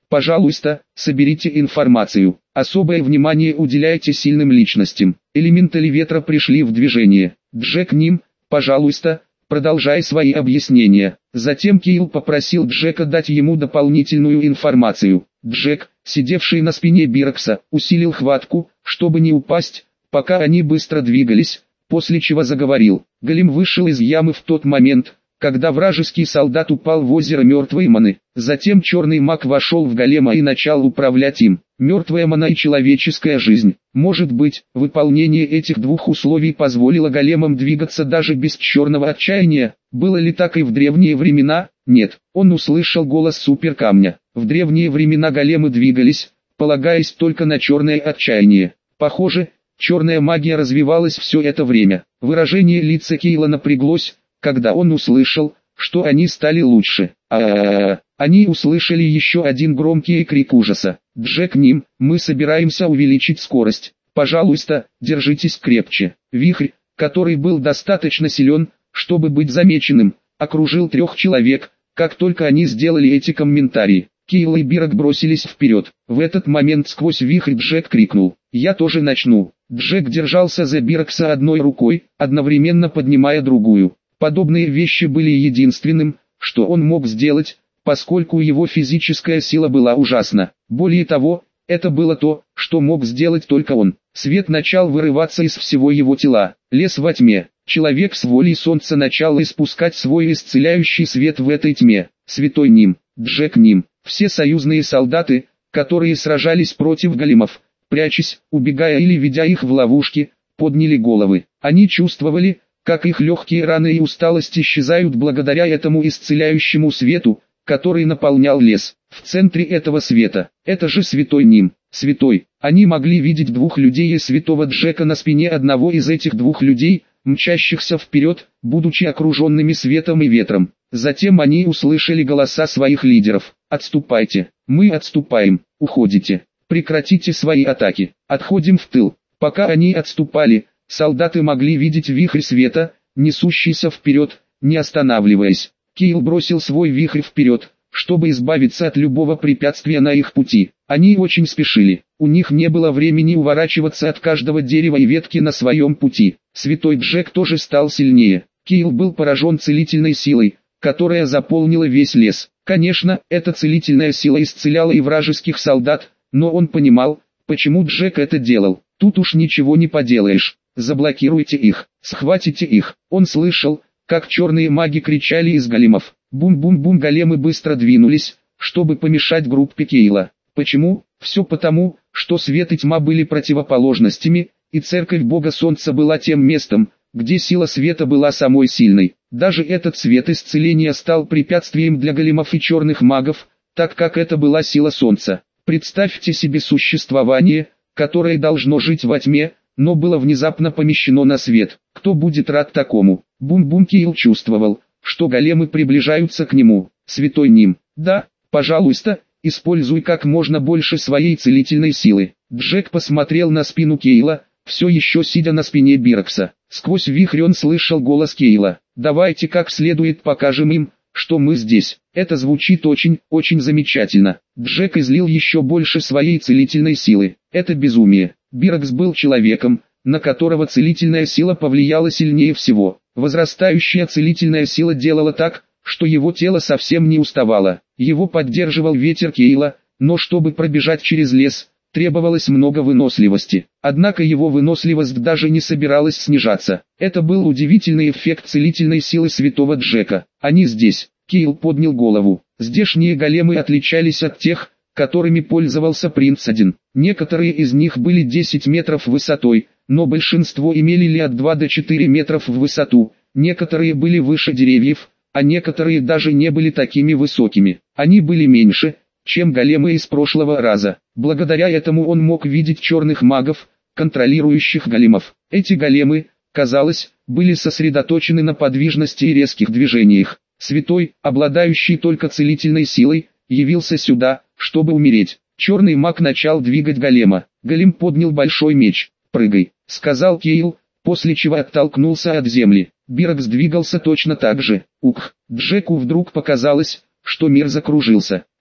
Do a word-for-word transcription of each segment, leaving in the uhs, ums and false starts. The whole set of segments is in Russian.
Пожалуйста, соберите информацию. Особое внимание уделяйте сильным личностям. Элементали ветра пришли в движение. Джек Ним, пожалуйста, продолжай свои объяснения. Затем Кейл попросил Джека дать ему дополнительную информацию. Джек, сидевший на спине Бирокса, усилил хватку, чтобы не упасть, пока они быстро двигались, после чего заговорил. Голем вышел из ямы в тот момент, когда вражеский солдат упал в озеро мертвой маны. Затем черный маг вошел в голема и начал управлять им. Мертвая мана и человеческая жизнь. Может быть, выполнение этих двух условий позволило големам двигаться даже без черного отчаяния. Было ли так и в древние времена? Нет. Он услышал голос суперкамня. В древние времена големы двигались, полагаясь только на черное отчаяние. Похоже, черная магия развивалась все это время. Выражение лица Кейла напряглось, когда он услышал, что они стали лучше. А-а-а-а. Они услышали еще один громкий крик ужаса. Джек Ним, мы собираемся увеличить скорость. Пожалуйста, держитесь крепче. Вихрь, который был достаточно силен, чтобы быть замеченным, окружил трех человек, как только они сделали эти комментарии. Кейл и Бирок бросились вперед. В этот момент сквозь вихрь Джек крикнул: «Я тоже начну». Джек держался за Бирокса одной рукой, одновременно поднимая другую. Подобные вещи были единственным, что он мог сделать, поскольку его физическая сила была ужасна. Более того, это было то, что мог сделать только он. Свет начал вырываться из всего его тела. Лес во тьме. Человек с волей солнца начал испускать свой исцеляющий свет в этой тьме. Святой Ним, Джек Ним. Все союзные солдаты, которые сражались против големов, прячась, убегая или ведя их в ловушки, подняли головы. Они чувствовали, как их легкие раны и усталость исчезают благодаря этому исцеляющему свету, который наполнял лес. В центре этого света, это же святой Ним, святой. Они могли видеть двух людей и святого Джека на спине одного из этих двух людей, мчащихся вперед, будучи окруженными светом и ветром. Затем они услышали голоса своих лидеров. «Отступайте, мы отступаем, уходите, прекратите свои атаки, отходим в тыл». Пока они отступали, солдаты могли видеть вихрь света, несущийся вперед, не останавливаясь. Кейл бросил свой вихрь вперед, чтобы избавиться от любого препятствия на их пути. Они очень спешили, у них не было времени уворачиваться от каждого дерева и ветки на своем пути. Святой Джек тоже стал сильнее. Кейл был поражен целительной силой, которая заполнила весь лес. Конечно, эта целительная сила исцеляла и вражеских солдат, но он понимал, почему Джек это делал. Тут уж ничего не поделаешь. Заблокируйте их, схватите их. Он слышал, как черные маги кричали из големов. Бум-бум-бум, големы быстро двинулись, чтобы помешать группе Кейла. Почему? Все потому, что свет и тьма были противоположностями, и церковь Бога Солнца была тем местом, где сила света была самой сильной. Даже этот свет исцеления стал препятствием для големов и черных магов, так как это была сила Солнца. Представьте себе существование, которое должно жить во тьме, но было внезапно помещено на свет. Кто будет рад такому? Бум-бум, Кейл чувствовал, что големы приближаются к нему. Святой Ним, да, пожалуйста, используй как можно больше своей целительной силы. Джек посмотрел на спину Кейла, все еще сидя на спине Бирокса. Сквозь вихрь он слышал голос Кейла. «Давайте как следует покажем им, что мы здесь». Это звучит очень, очень замечательно. Джек излил еще больше своей целительной силы. Это безумие. Бирокс был человеком, на которого целительная сила повлияла сильнее всего. Возрастающая целительная сила делала так, что его тело совсем не уставало. Его поддерживал ветер Кейла, но чтобы пробежать через лес, требовалось много выносливости. Однако его выносливость даже не собиралась снижаться. Это был удивительный эффект целительной силы святого Джека. Они здесь. Кейл поднял голову. Здешние големы отличались от тех, которыми пользовался принц один. Некоторые из них были десять метров высотой, но большинство имели ли от двух до четырёх метров в высоту. Некоторые были выше деревьев, а некоторые даже не были такими высокими. Они были меньше, чем големы из прошлого раза. Благодаря этому он мог видеть черных магов, контролирующих големов. Эти големы, казалось, были сосредоточены на подвижности и резких движениях. Святой, обладающий только целительной силой, явился сюда, чтобы умереть. Черный маг начал двигать голема. Голем поднял большой меч. «Прыгай», — сказал Кейл, после чего оттолкнулся от земли. Бирокс двигался точно так же. Ух, Джеку вдруг показалось, что мир закружился.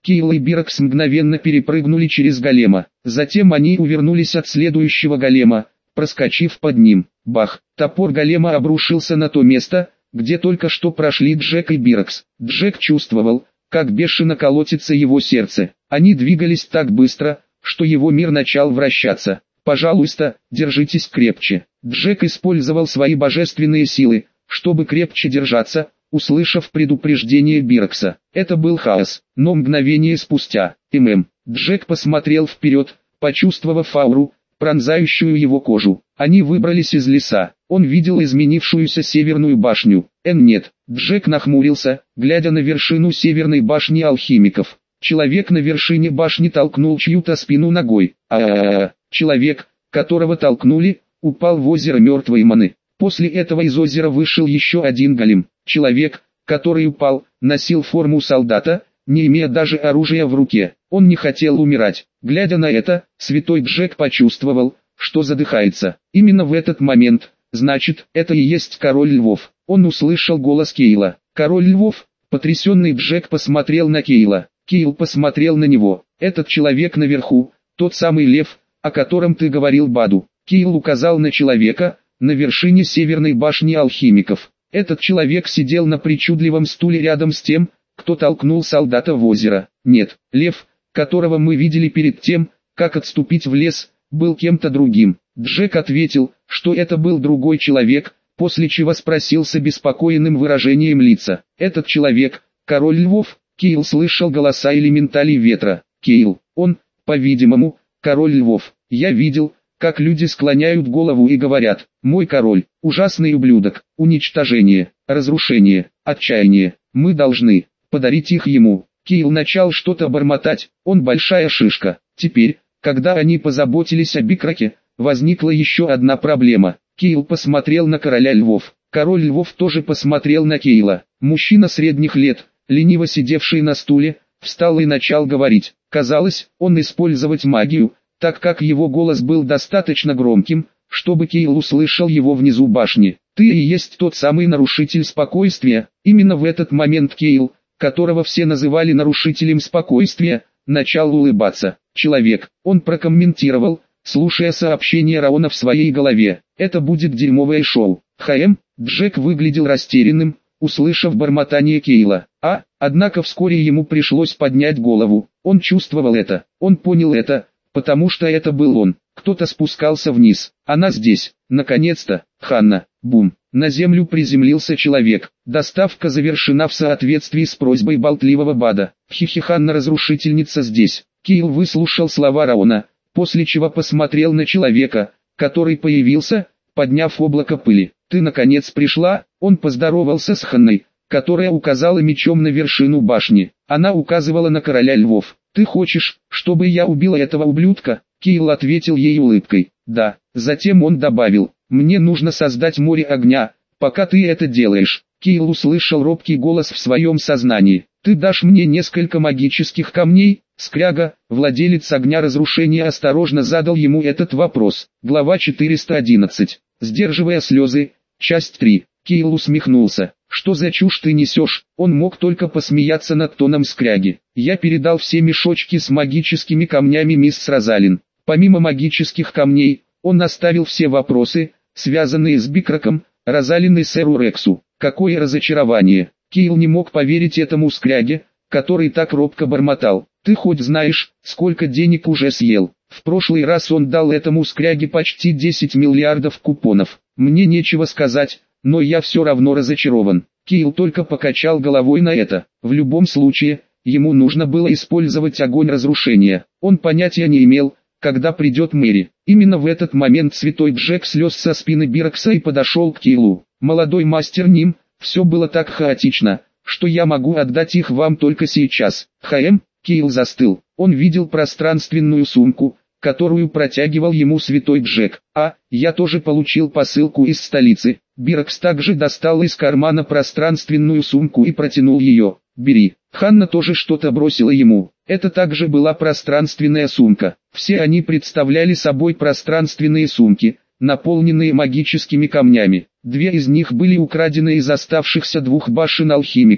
Кейл и Бирокс мгновенно перепрыгнули через голема. Затем они увернулись от следующего голема, проскочив под ним. Бах! Топор голема обрушился на то место, где только что прошли Джек и Бирокс. Джек чувствовал, как бешено колотится его сердце. Они двигались так быстро, что его мир начал вращаться. «Пожалуйста, держитесь крепче». Джек использовал свои божественные силы, чтобы крепче держаться, услышав предупреждение Бирокса. Это был хаос, но мгновение спустя, ММ, Джек посмотрел вперед, почувствовав ауру, пронзающую его кожу. Они выбрались из леса. Он видел изменившуюся северную башню. Н нет. Джек нахмурился, глядя на вершину северной башни алхимиков. Человек на вершине башни толкнул чью-то спину ногой. А-а-а. Человек, которого толкнули, упал в озеро мертвой маны. После этого из озера вышел еще один голем. Человек, который упал, носил форму солдата, не имея даже оружия в руке. Он не хотел умирать. Глядя на это, святой Джек почувствовал, что задыхается. Именно в этот момент, значит, это и есть король львов. Он услышал голос Кейла. Король львов? Потрясенный Джек посмотрел на Кейла. Кейл посмотрел на него. Этот человек наверху, тот самый лев, о котором ты говорил, Баду. Кейл указал на человека, на вершине северной башни алхимиков. Этот человек сидел на причудливом стуле рядом с тем, кто толкнул солдата в озеро. Нет, лев, которого мы видели перед тем, как отступить в лес, был кем-то другим. Джек ответил, что это был другой человек, после чего спросил с обеспокоенным выражением лица. Этот человек, король львов? Кейл слышал голоса элементалей ветра. Кейл, он, по-видимому, король львов. Я видел, как люди склоняют голову и говорят: «Мой король, ужасный ублюдок, уничтожение, разрушение, отчаяние, мы должны подарить их ему». Кейл начал что-то бормотать, он большая шишка. Теперь, когда они позаботились о Бикраке, возникла еще одна проблема. Кейл посмотрел на короля львов. Король львов тоже посмотрел на Кейла. Мужчина средних лет, лениво сидевший на стуле, встал и начал говорить. Казалось, он использовать магию, так как его голос был достаточно громким, чтобы Кейл услышал его внизу башни. «Ты и есть тот самый нарушитель спокойствия». Именно в этот момент Кейл, которого все называли нарушителем спокойствия, начал улыбаться. Человек, он прокомментировал, слушая сообщение Раона в своей голове. «Это будет дерьмовое шоу». ХМ, Джек выглядел растерянным, услышав бормотание Кейла. А, однако вскоре ему пришлось поднять голову. Он чувствовал это, он понял это, потому что это был он. Кто-то спускался вниз. Она здесь. Наконец-то. Ханна. Бум. На землю приземлился человек. Доставка завершена в соответствии с просьбой болтливого Бада. Хихи, Ханна-разрушительница здесь. Кейл выслушал слова Раона, после чего посмотрел на человека, который появился, подняв облако пыли. «Ты наконец пришла?» Он поздоровался с Ханной, которая указала мечом на вершину башни. Она указывала на короля львов. «Ты хочешь, чтобы я убила этого ублюдка?» Кейл ответил ей улыбкой. «Да». Затем он добавил: «Мне нужно создать море огня, пока ты это делаешь». Кейл услышал робкий голос в своем сознании. «Ты дашь мне несколько магических камней?» Скряга, владелец огня разрушения, осторожно задал ему этот вопрос. Глава четыреста одиннадцать. Сдерживая слезы. Часть три. Кейл усмехнулся. «Что за чушь ты несешь?» Он мог только посмеяться над тоном скряги. «Я передал все мешочки с магическими камнями мисс Розалин. Помимо магических камней, он оставил все вопросы, связанные с Бикраком, Розалин и сэру Рексу. Какое разочарование!» Кейл не мог поверить этому скряге, который так робко бормотал. «Ты хоть знаешь, сколько денег уже съел?» В прошлый раз он дал этому скряге почти десять миллиардов купонов. «Мне нечего сказать, но я все равно разочарован». Кейл только покачал головой на это. В любом случае, ему нужно было использовать огонь разрушения. Он понятия не имел, когда придет Мэри. Именно в этот момент святой Джек слез со спины Бирокса и подошел к Кейлу. «Молодой мастер Ним, все было так хаотично, что я могу отдать их вам только сейчас». «ХМ?» Кейл застыл. Он видел пространственную сумку, которую протягивал ему святой Джек. «А, я тоже получил посылку из столицы». Бирокс также достал из кармана пространственную сумку и протянул ее. «Бери». Ханна тоже что-то бросила ему. Это также была пространственная сумка. Все они представляли собой пространственные сумки, наполненные магическими камнями. Две из них были украдены из оставшихся двух башен алхимиков,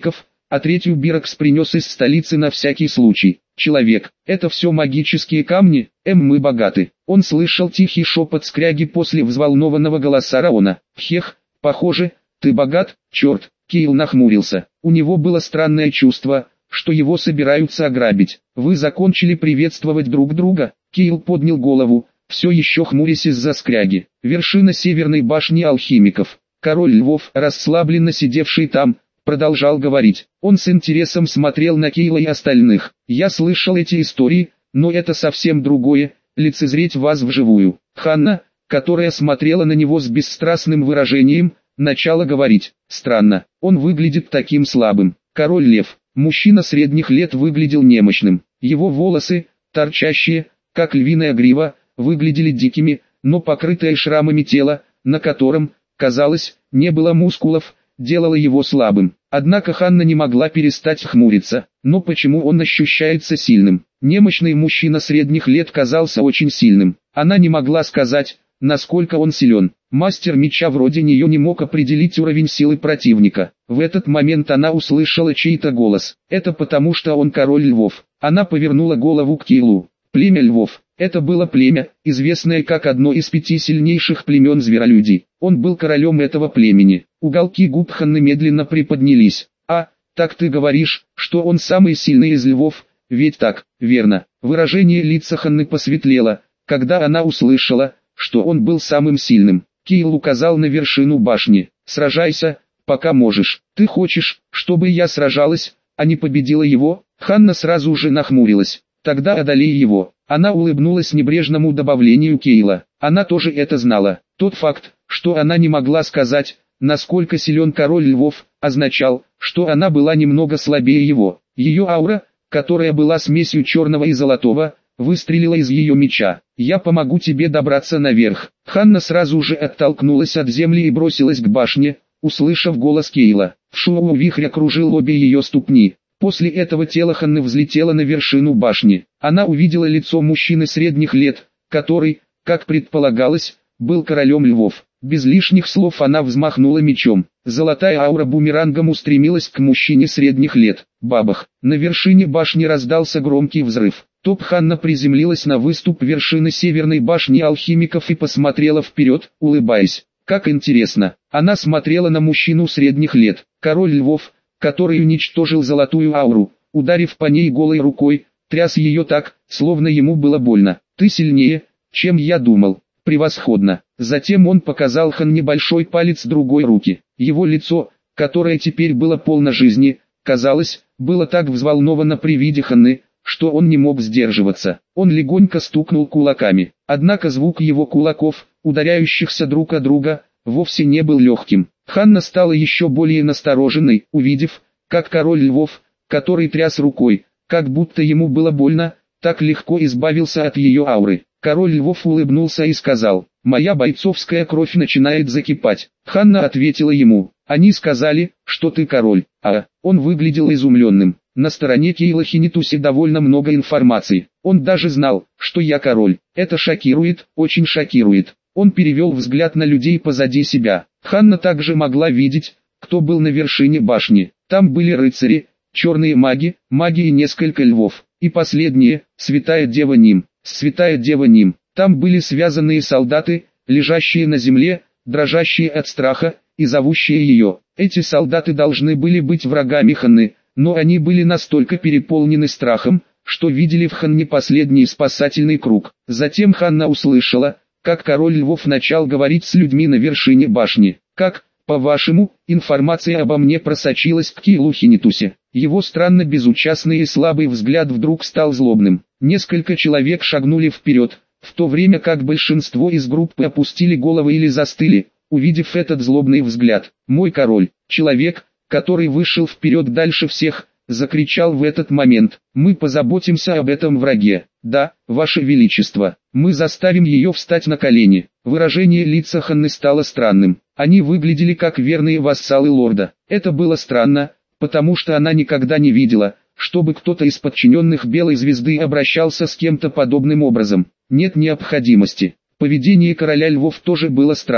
а третью Бирокс принес из столицы на всякий случай. Человек, это все магические камни, эм мы богаты. Он слышал тихий шепот скряги после взволнованного голоса Раона. Хех, похоже, ты богат, черт. Кейл нахмурился. У него было странное чувство, что его собираются ограбить. Вы закончили приветствовать друг друга? Кейл поднял голову, все еще хмурясь из-за скряги. Вершина северной башни алхимиков. Король Львов, расслабленно сидевший там, продолжал говорить. Он с интересом смотрел на Кейла и остальных. Я слышал эти истории, но это совсем другое, лицезреть вас вживую. Ханна, которая смотрела на него с бесстрастным выражением, начала говорить. Странно, он выглядит таким слабым. Король Лев, мужчина средних лет, выглядел немощным. Его волосы, торчащие, как львиная грива, выглядели дикими, но покрытое шрамами тело, на котором, казалось, не было мускулов, делало его слабым. Однако Ханна не могла перестать хмуриться. Но почему он ощущается сильным? Немощный мужчина средних лет казался очень сильным. Она не могла сказать, насколько он силен. Мастер меча вроде нее не мог определить уровень силы противника. В этот момент она услышала чей-то голос. Это потому, что он король львов. Она повернула голову к Кейлу. Племя львов. Это было племя, известное как одно из пяти сильнейших племен зверолюдей. Он был королем этого племени. Уголки губ Ханны медленно приподнялись. «А, так ты говоришь, что он самый сильный из львов, ведь так, верно?» Выражение лица Ханны посветлело, когда она услышала, что он был самым сильным. Кейл указал на вершину башни. «Сражайся, пока можешь. Ты хочешь, чтобы я сражалась, а не победила его?» Ханна сразу же нахмурилась. «Тогда одолей его». Она улыбнулась небрежному добавлению Кейла. Она тоже это знала. Тот факт, что она не могла сказать, насколько силен король львов, означал, что она была немного слабее его. Ее аура, которая была смесью черного и золотого, выстрелила из ее меча. «Я помогу тебе добраться наверх». Ханна сразу же оттолкнулась от земли и бросилась к башне, услышав голос Кейла. В шоу вихрь окружил обе ее ступни. После этого тело Ханны взлетело на вершину башни. Она увидела лицо мужчины средних лет, который, как предполагалось, был королем львов. Без лишних слов она взмахнула мечом. Золотая аура бумерангом устремилась к мужчине средних лет. Бабах! На вершине башни раздался громкий взрыв. Топ Ханна приземлилась на выступ вершины северной башни алхимиков и посмотрела вперед, улыбаясь. Как интересно! Она смотрела на мужчину средних лет. Король львов, который уничтожил золотую ауру, ударив по ней голой рукой, тряс ее так, словно ему было больно. «Ты сильнее, чем я думал. Превосходно». Затем он показал Ханне большой палец другой руки. Его лицо, которое теперь было полно жизни, казалось, было так взволновано при виде Ханны, что он не мог сдерживаться. Он легонько стукнул кулаками. Однако звук его кулаков, ударяющихся друг о друга, вовсе не был легким. Ханна стала еще более настороженной, увидев, как король львов, который тряс рукой, как будто ему было больно, так легко избавился от ее ауры. Король львов улыбнулся и сказал: «Моя бойцовская кровь начинает закипать». Ханна ответила ему: «Они сказали, что ты король». А он выглядел изумленным. На стороне Кейла Хинитуси довольно много информации. Он даже знал, что я король. Это шокирует, очень шокирует. Он перевел взгляд на людей позади себя. Ханна также могла видеть, кто был на вершине башни. Там были рыцари, черные маги, маги и несколько львов. И последние, святая дева Ним. Святая дева Ним. Там были связанные солдаты, лежащие на земле, дрожащие от страха, и зовущие ее. Эти солдаты должны были быть врагами Ханны, но они были настолько переполнены страхом, что видели в Ханне последний спасательный круг. Затем Ханна услышала, как король львов начал говорить с людьми на вершине башни. «Как, по-вашему, информация обо мне просочилась к Кейлу Хинитусе?» Его странно безучастный и слабый взгляд вдруг стал злобным. Несколько человек шагнули вперед, в то время как большинство из группы опустили головы или застыли, увидев этот злобный взгляд. «Мой король!» Человек, который вышел вперед дальше всех, закричал в этот момент: «Мы позаботимся об этом враге. Да, ваше величество, мы заставим ее встать на колени». Выражение лица Ханны стало странным. Они выглядели как верные вассалы лорда. Это было странно, потому что она никогда не видела, чтобы кто-то из подчиненных Белой Звезды обращался с кем-то подобным образом. Нет необходимости. Поведение короля львов тоже было странным.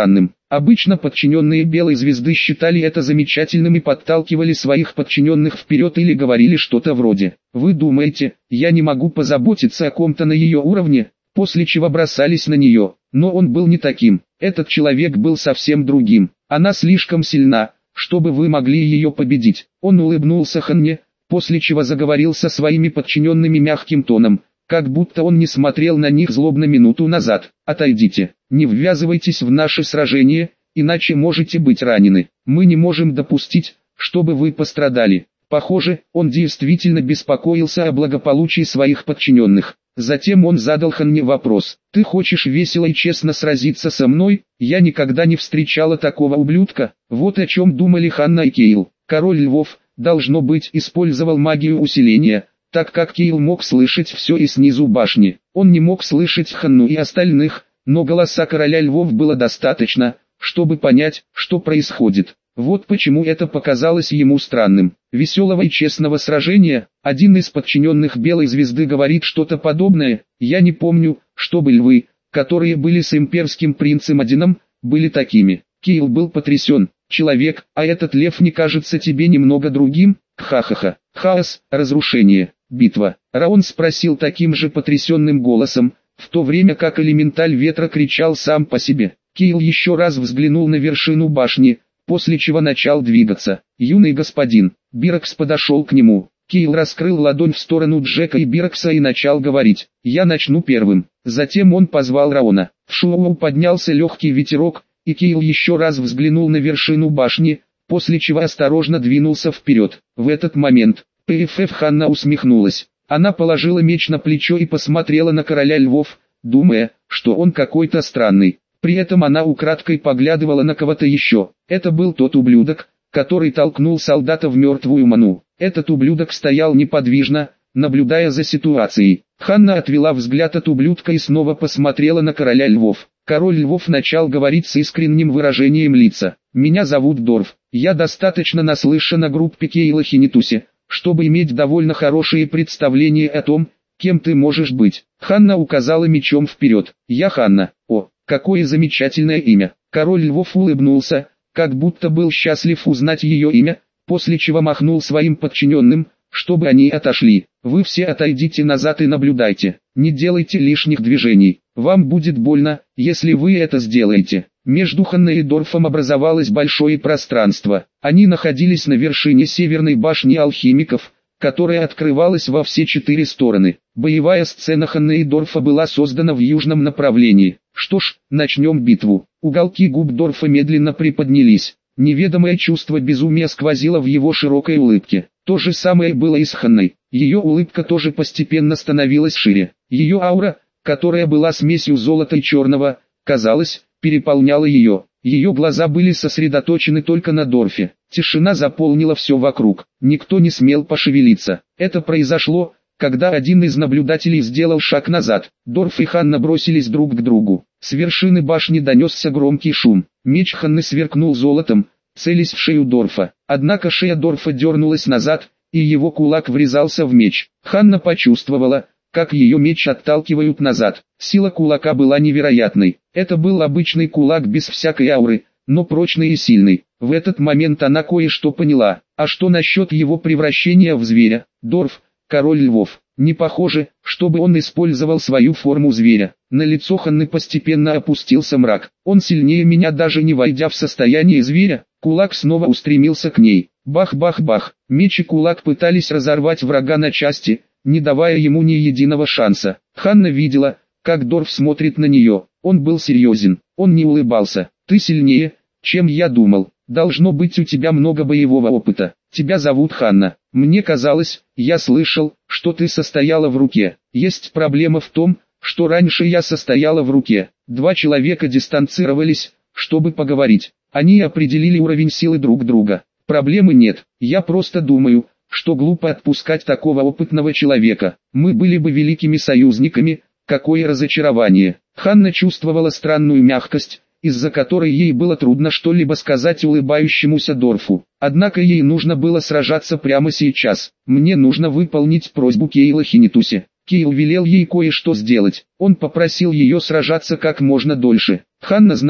Обычно подчиненные Белой Звезды считали это замечательным и подталкивали своих подчиненных вперед или говорили что-то вроде: «Вы думаете, я не могу позаботиться о ком-то на ее уровне?» После чего бросались на нее. Но он был не таким. Этот человек был совсем другим. Она слишком сильна, чтобы вы могли ее победить. Он улыбнулся Ханне, после чего заговорил со своими подчиненными мягким тоном, как будто он не смотрел на них злобно минуту назад. «Отойдите, не ввязывайтесь в наше сражение, иначе можете быть ранены. Мы не можем допустить, чтобы вы пострадали». Похоже, он действительно беспокоился о благополучии своих подчиненных. Затем он задал Ханне вопрос: «Ты хочешь весело и честно сразиться со мной? Я никогда не встречала такого ублюдка». Вот о чем думали Ханна и Кейл. Король Львов, должно быть, использовал магию усиления, так как Кейл мог слышать все и снизу башни. Он не мог слышать Ханну и остальных, но голоса короля Львов было достаточно, чтобы понять, что происходит. Вот почему это показалось ему странным. Веселого и честного сражения. Один из подчиненных Белой Звезды говорит что-то подобное. Я не помню, чтобы львы, которые были с имперским принцем Одином, были такими. Кейл был потрясен. Человек, а этот лев не кажется тебе немного другим? Ха-ха-ха. Хаос, разрушение, битва. Раон спросил таким же потрясенным голосом, в то время как элементаль ветра кричал сам по себе. Кейл еще раз взглянул на вершину башни, после чего начал двигаться. «Юный господин». Бирокс подошел к нему. Кейл раскрыл ладонь в сторону Джека и Бирокса и начал говорить: «Я начну первым». Затем он позвал Раона. В шоу поднялся легкий ветерок, и Кейл еще раз взглянул на вершину башни, после чего осторожно двинулся вперед. В этот момент ПФФ Ханна усмехнулась. Она положила меч на плечо и посмотрела на короля Львов, думая, что он какой-то странный. При этом она украдкой поглядывала на кого-то еще. Это был тот ублюдок, который толкнул солдата в мертвую ману. Этот ублюдок стоял неподвижно, наблюдая за ситуацией. Ханна отвела взгляд от ублюдка и снова посмотрела на короля Львов. Король Львов начал говорить с искренним выражением лица. «Меня зовут Дорф. Я достаточно наслышан о группе Кейла Хинитусе, чтобы иметь довольно хорошее представление о том, кем ты можешь быть». Ханна указала мечом вперед. «Я Ханна». «О, какое замечательное имя». Король Львов улыбнулся, как будто был счастлив узнать ее имя, после чего махнул своим подчиненным, чтобы они отошли. «Вы все отойдите назад и наблюдайте. Не делайте лишних движений. Вам будет больно, если вы это сделаете». Между Ханной и Дорфом образовалось большое пространство. Они находились на вершине северной башни алхимиков, которая открывалась во все четыре стороны. Боевая сцена Ханны и Дорфа была создана в южном направлении. Что ж, начнем битву. Уголки губ Дорфа медленно приподнялись. Неведомое чувство безумия сквозило в его широкой улыбке. То же самое было и с Ханной. Ее улыбка тоже постепенно становилась шире. Ее аура, которая была смесью золота и черного, казалось, переполняла ее. Ее глаза были сосредоточены только на Дорфе. Тишина заполнила все вокруг. Никто не смел пошевелиться. Это произошло, когда один из наблюдателей сделал шаг назад. Дорф и Ханна бросились друг к другу. С вершины башни донесся громкий шум. Меч Ханны сверкнул золотом, целясь в шею Дорфа. Однако шея Дорфа дернулась назад, и его кулак врезался в меч. Ханна почувствовала, как ее меч отталкивают назад. Сила кулака была невероятной. Это был обычный кулак без всякой ауры, но прочный и сильный. В этот момент она кое-что поняла. А что насчет его превращения в зверя? Дорф, король Львов. Не похоже, чтобы он использовал свою форму зверя. На лицо Ханны постепенно опустился мрак. Он сильнее меня, даже не войдя в состояние зверя. Кулак снова устремился к ней. Бах-бах-бах. Меч и кулак пытались разорвать врага на части, не давая ему ни единого шанса. Ханна видела, как Дорф смотрит на нее. Он был серьезен. Он не улыбался. «Ты сильнее, чем я думал. Должно быть, у тебя много боевого опыта. Тебя зовут Ханна. Мне казалось, я слышал, что ты состояла в руке. Есть проблема в том, что раньше я состояла в руке». Два человека дистанцировались, чтобы поговорить. Они определили уровень силы друг друга. Проблемы нет. Я просто думаю, что глупо отпускать такого опытного человека. Мы были бы великими союзниками. Какое разочарование. Ханна чувствовала странную мягкость, из-за которой ей было трудно что-либо сказать улыбающемуся Дорфу. Однако ей нужно было сражаться прямо сейчас. «Мне нужно выполнить просьбу Кейла Хинитусе». Кейл велел ей кое-что сделать. Он попросил ее сражаться как можно дольше. Ханна знала,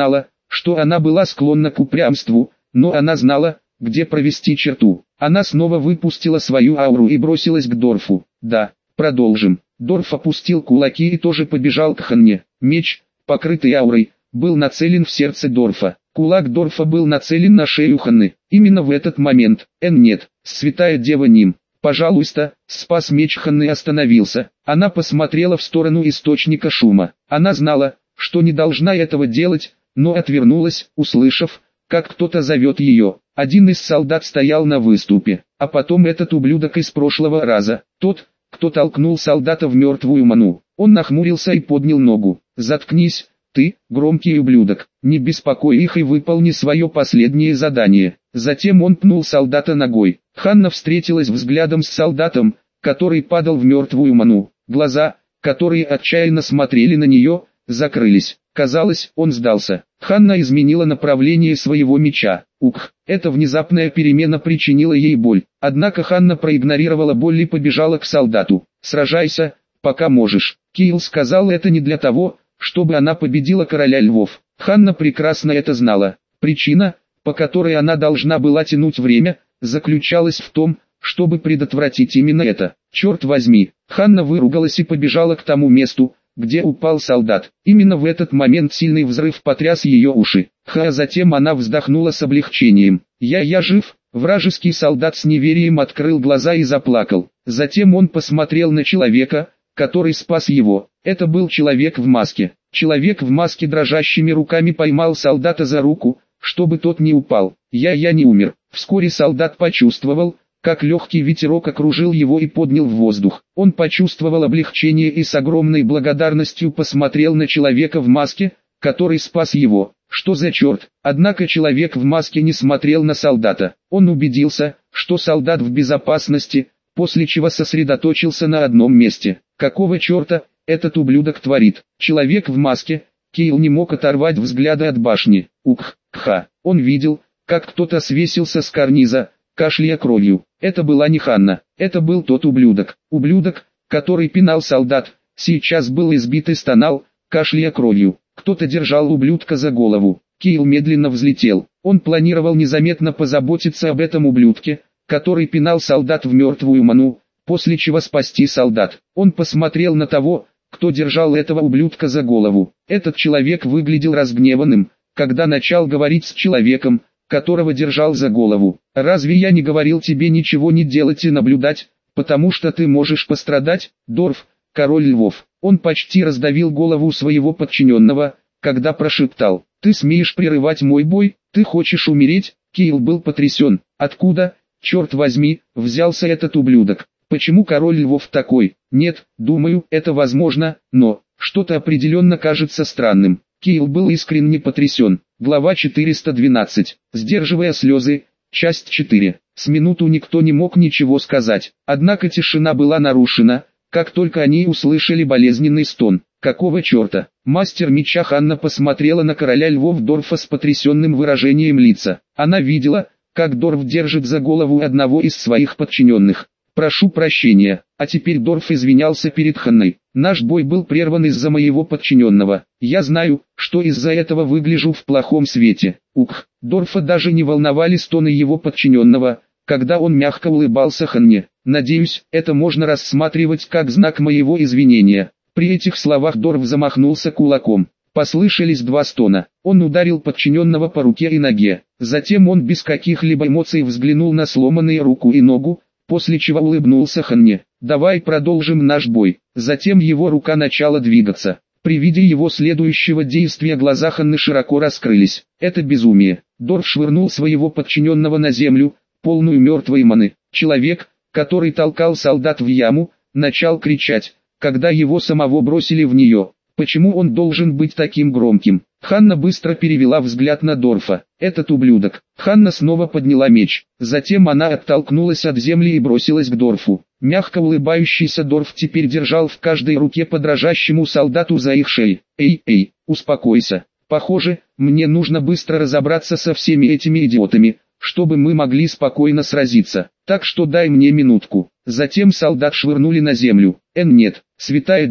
что она была склонна к упрямству, но она знала, где провести черту. Она снова выпустила свою ауру и бросилась к Дорфу. «Да, продолжим». Дорф опустил кулаки и тоже побежал к Ханне. Меч, покрытый аурой, был нацелен в сердце Дорфа. Кулак Дорфа был нацелен на шею Ханны. Именно в этот момент, «Эн нет, святая дева Ним, пожалуйста», спас меч Ханны и остановился. Она посмотрела в сторону источника шума. Она знала, что не должна этого делать, но отвернулась, услышав, как кто-то зовет ее. Один из солдат стоял на выступе, а потом этот ублюдок из прошлого раза, тот, кто толкнул солдата в мертвую ману. Он нахмурился и поднял ногу. «Заткнись, ты, громкий ублюдок, не беспокой их и выполни свое последнее задание». Затем он пнул солдата ногой. Ханна встретилась взглядом с солдатом, который падал в мертвую ману. Глаза, которые отчаянно смотрели на нее, закрылись. Казалось, он сдался. Ханна изменила направление своего меча. Ух, эта внезапная перемена причинила ей боль. Однако Ханна проигнорировала боль и побежала к солдату. «Сражайся, пока можешь». Киил сказал это не для того, чтобы она победила короля львов. Ханна прекрасно это знала. Причина, по которой она должна была тянуть время, заключалась в том, чтобы предотвратить именно это. Черт возьми, Ханна выругалась и побежала к тому месту, где упал солдат. Именно в этот момент сильный взрыв потряс ее уши. Ха, затем она вздохнула с облегчением. «Я, я жив!» Вражеский солдат с неверием открыл глаза и заплакал. Затем он посмотрел на человека, который спас его. Это был человек в маске. Человек в маске дрожащими руками поймал солдата за руку, чтобы тот не упал. «Я, я не умер». Вскоре солдат почувствовал, как легкий ветерок окружил его и поднял в воздух. Он почувствовал облегчение и с огромной благодарностью посмотрел на человека в маске, который спас его. Что за черт? Однако человек в маске не смотрел на солдата. Он убедился, что солдат в безопасности, после чего сосредоточился на одном месте. Какого черта этот ублюдок творит? Человек в маске, Киил не мог оторвать взгляда от башни. Ух, кха. Он видел, как кто-то свесился с карниза, кашляя кровью. Это была не Ханна, это был тот ублюдок. Ублюдок, который пинал солдат, сейчас был избит и стонал, кашляя кровью. Кто-то держал ублюдка за голову. Киил медленно взлетел. Он планировал незаметно позаботиться об этом ублюдке, который пинал солдат в мертвую ману, после чего спасти солдат. Он посмотрел на того, кто держал этого ублюдка за голову. Этот человек выглядел разгневанным, когда начал говорить с человеком, которого держал за голову. «Разве я не говорил тебе ничего не делать и наблюдать, потому что ты можешь пострадать?» Дорф, король львов. Он почти раздавил голову своего подчиненного, когда прошептал: «Ты смеешь прерывать мой бой? Ты хочешь умереть?» Киил был потрясен. Откуда, черт возьми, взялся этот ублюдок? Почему король львов такой? Нет, думаю, это возможно, но что-то определенно кажется странным. Киил был искренне потрясен. Глава четыреста двенадцать. Сдерживая слезы. Часть четыре. С минуту никто не мог ничего сказать. Однако тишина была нарушена, как только они услышали болезненный стон. Какого черта? Мастер меча Ханна посмотрела на короля львов Дорфа с потрясенным выражением лица. Она видела, как Дорф держит за голову одного из своих подчиненных. «Прошу прощения», а теперь Дорф извинялся перед Ханной. «Наш бой был прерван из-за моего подчиненного. Я знаю, что из-за этого выгляжу в плохом свете». Ух, Дорфа даже не волновали стоны его подчиненного, когда он мягко улыбался Ханне. «Надеюсь, это можно рассматривать как знак моего извинения». При этих словах Дорф замахнулся кулаком. Послышались два стона. Он ударил подчиненного по руке и ноге. Затем он без каких-либо эмоций взглянул на сломанные руку и ногу, после чего улыбнулся Ханне. «Давай продолжим наш бой». Затем его рука начала двигаться. При виде его следующего действия глаза Ханны широко раскрылись. «Это безумие». Дорф швырнул своего подчиненного на землю, полную мертвой маны. Человек, который толкал солдат в яму, начал кричать, когда его самого бросили в нее. Почему он должен быть таким громким? Ханна быстро перевела взгляд на Дорфа. «Этот ублюдок». Ханна снова подняла меч. Затем она оттолкнулась от земли и бросилась к Дорфу. Мягко улыбающийся Дорф теперь держал в каждой руке по дрожащему солдату за их шеи. «Эй, эй, успокойся. Похоже, мне нужно быстро разобраться со всеми этими идиотами, чтобы мы могли спокойно сразиться. Так что дай мне минутку». Затем солдат швырнули на землю. «Эн нет, святая дева».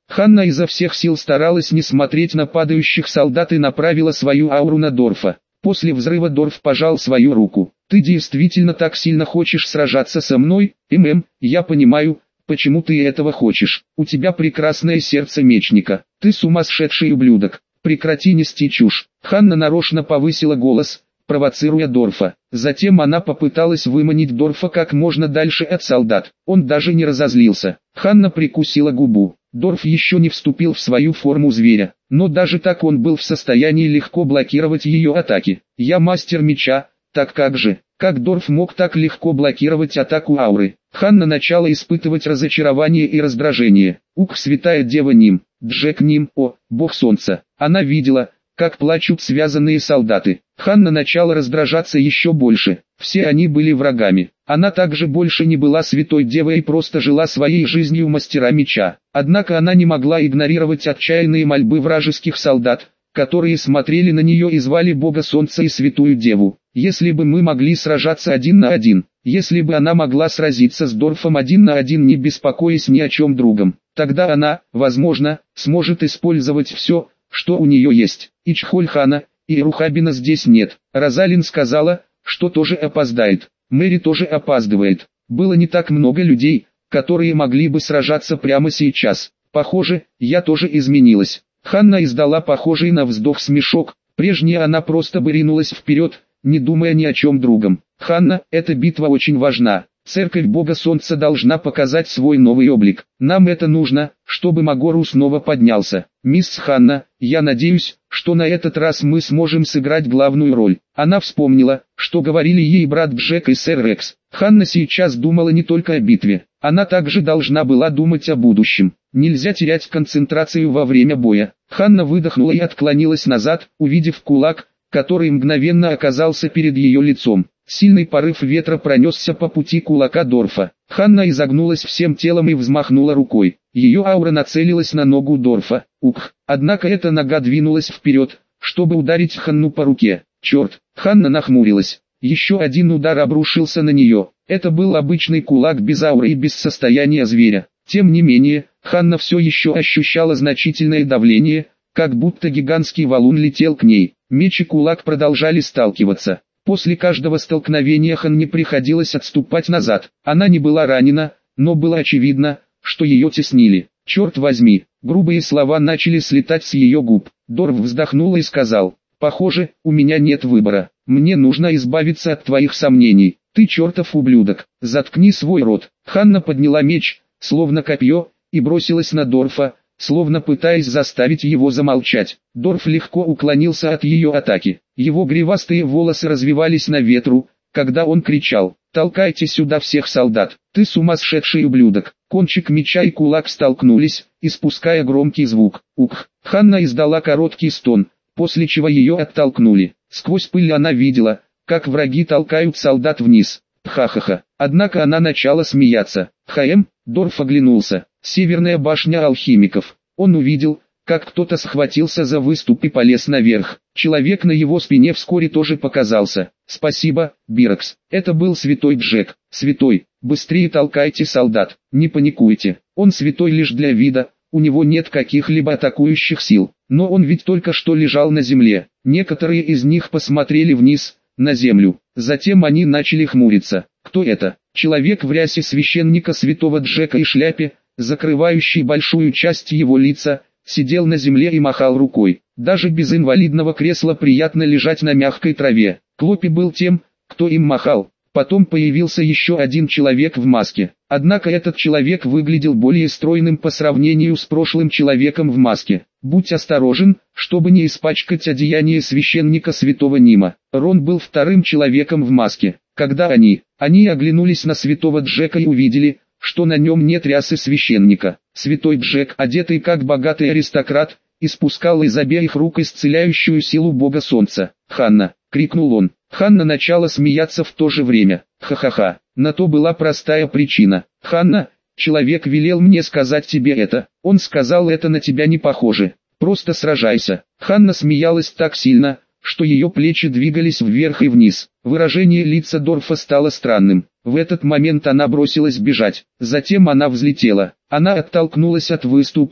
Ханна изо всех сил старалась не смотреть на падающих солдат и направила свою ауру на Дорфа. После взрыва Дорф пожал свою руку. «Ты действительно так сильно хочешь сражаться со мной, ММ, я понимаю, почему ты этого хочешь. У тебя прекрасное сердце мечника. Ты сумасшедший ублюдок. Прекрати нести чушь». Ханна нарочно повысила голос, провоцируя Дорфа. Затем она попыталась выманить Дорфа как можно дальше от солдат. Он даже не разозлился. Ханна прикусила губу. Дорф еще не вступил в свою форму зверя, но даже так он был в состоянии легко блокировать ее атаки. «Я мастер меча, так как же, как Дорф мог так легко блокировать атаку ауры?» Ханна начала испытывать разочарование и раздражение. Ух, святая дева Ним, Джек Ним, о, бог солнца. Она видела, как плачут связанные солдаты. Ханна начала раздражаться еще больше. Все они были врагами. Она также больше не была святой девой и просто жила своей жизнью мастера меча. Однако она не могла игнорировать отчаянные мольбы вражеских солдат, которые смотрели на нее и звали Бога Солнца и Святую Деву. Если бы мы могли сражаться один на один, если бы она могла сразиться с Дорфом один на один, не беспокоясь ни о чем другом, тогда она, возможно, сможет использовать все, что у нее есть. И Чхольхана, и Рухабина здесь нет. Розалин сказала, что тоже опоздает. Мэри тоже опаздывает. Было не так много людей, которые могли бы сражаться прямо сейчас. Похоже, я тоже изменилась. Ханна издала похожий на вздох смешок. Прежняя она просто бы ринулась вперед, не думая ни о чем другом. «Ханна, эта битва очень важна. Церковь Бога Солнца должна показать свой новый облик. Нам это нужно, чтобы Магору снова поднялся. Мисс Ханна, я надеюсь, что на этот раз мы сможем сыграть главную роль». Она вспомнила, что говорили ей брат Джек и сэр Рекс. Ханна сейчас думала не только о битве. Она также должна была думать о будущем. Нельзя терять концентрацию во время боя. Ханна выдохнула и отклонилась назад, увидев кулак, который мгновенно оказался перед ее лицом. Сильный порыв ветра пронесся по пути кулака Дорфа. Ханна изогнулась всем телом и взмахнула рукой. Ее аура нацелилась на ногу Дорфа. Ух! Однако эта нога двинулась вперед, чтобы ударить Ханну по руке. Черт! Ханна нахмурилась. Еще один удар обрушился на нее. Это был обычный кулак без ауры и без состояния зверя. Тем не менее, Ханна все еще ощущала значительное давление, как будто гигантский валун летел к ней. Меч и кулак продолжали сталкиваться. После каждого столкновения Ханне приходилось отступать назад. Она не была ранена, но было очевидно, что ее теснили. «Черт возьми!» Грубые слова начали слетать с ее губ. Дорф вздохнул и сказал: «Похоже, у меня нет выбора. Мне нужно избавиться от твоих сомнений. Ты чертов ублюдок. Заткни свой рот». Ханна подняла меч, словно копье, и бросилась на Дорфа, словно пытаясь заставить его замолчать. Дорф легко уклонился от ее атаки. Его гривастые волосы развивались на ветру, когда он кричал: «Толкайте сюда всех солдат! Ты сумасшедший ублюдок!» Кончик меча и кулак столкнулись, испуская громкий звук. Ух! Ханна издала короткий стон, после чего ее оттолкнули. Сквозь пыль она видела, как враги толкают солдат вниз. Ха-ха-ха. Однако она начала смеяться. «Хаэм!» Дорф оглянулся. Северная башня алхимиков. Он увидел, как кто-то схватился за выступ и полез наверх. Человек на его спине вскоре тоже показался. «Спасибо, Бирокс. Это был святой Джек. Святой, быстрее толкайте солдат, не паникуйте. Он святой лишь для вида, у него нет каких-либо атакующих сил. Но он ведь только что лежал на земле». Некоторые из них посмотрели вниз, на землю. Затем они начали хмуриться. «Кто это?» Человек в рясе священника святого Джека и шляпе, закрывающей большую часть его лица, сидел на земле и махал рукой. Даже без инвалидного кресла приятно лежать на мягкой траве. Клопи был тем, кто им махал. Потом появился еще один человек в маске. Однако этот человек выглядел более стройным по сравнению с прошлым человеком в маске. «Будь осторожен, чтобы не испачкать одеяние священника святого Нима». Рон был вторым человеком в маске. Когда они, они оглянулись на святого Джека и увидели, что на нем нет рясы священника. Святой Джек, одетый как богатый аристократ, испускал из обеих рук исцеляющую силу Бога Солнца. «Ханна!» — крикнул он. Ханна начала смеяться в то же время. «Ха-ха-ха!» На то была простая причина. «Ханна, человек велел мне сказать тебе это. Он сказал, это на тебя не похоже. Просто сражайся». Ханна смеялась так сильно, что ее плечи двигались вверх и вниз. Выражение лица Дорфа стало странным. В этот момент она бросилась бежать. Затем она взлетела. Она оттолкнулась от выступа,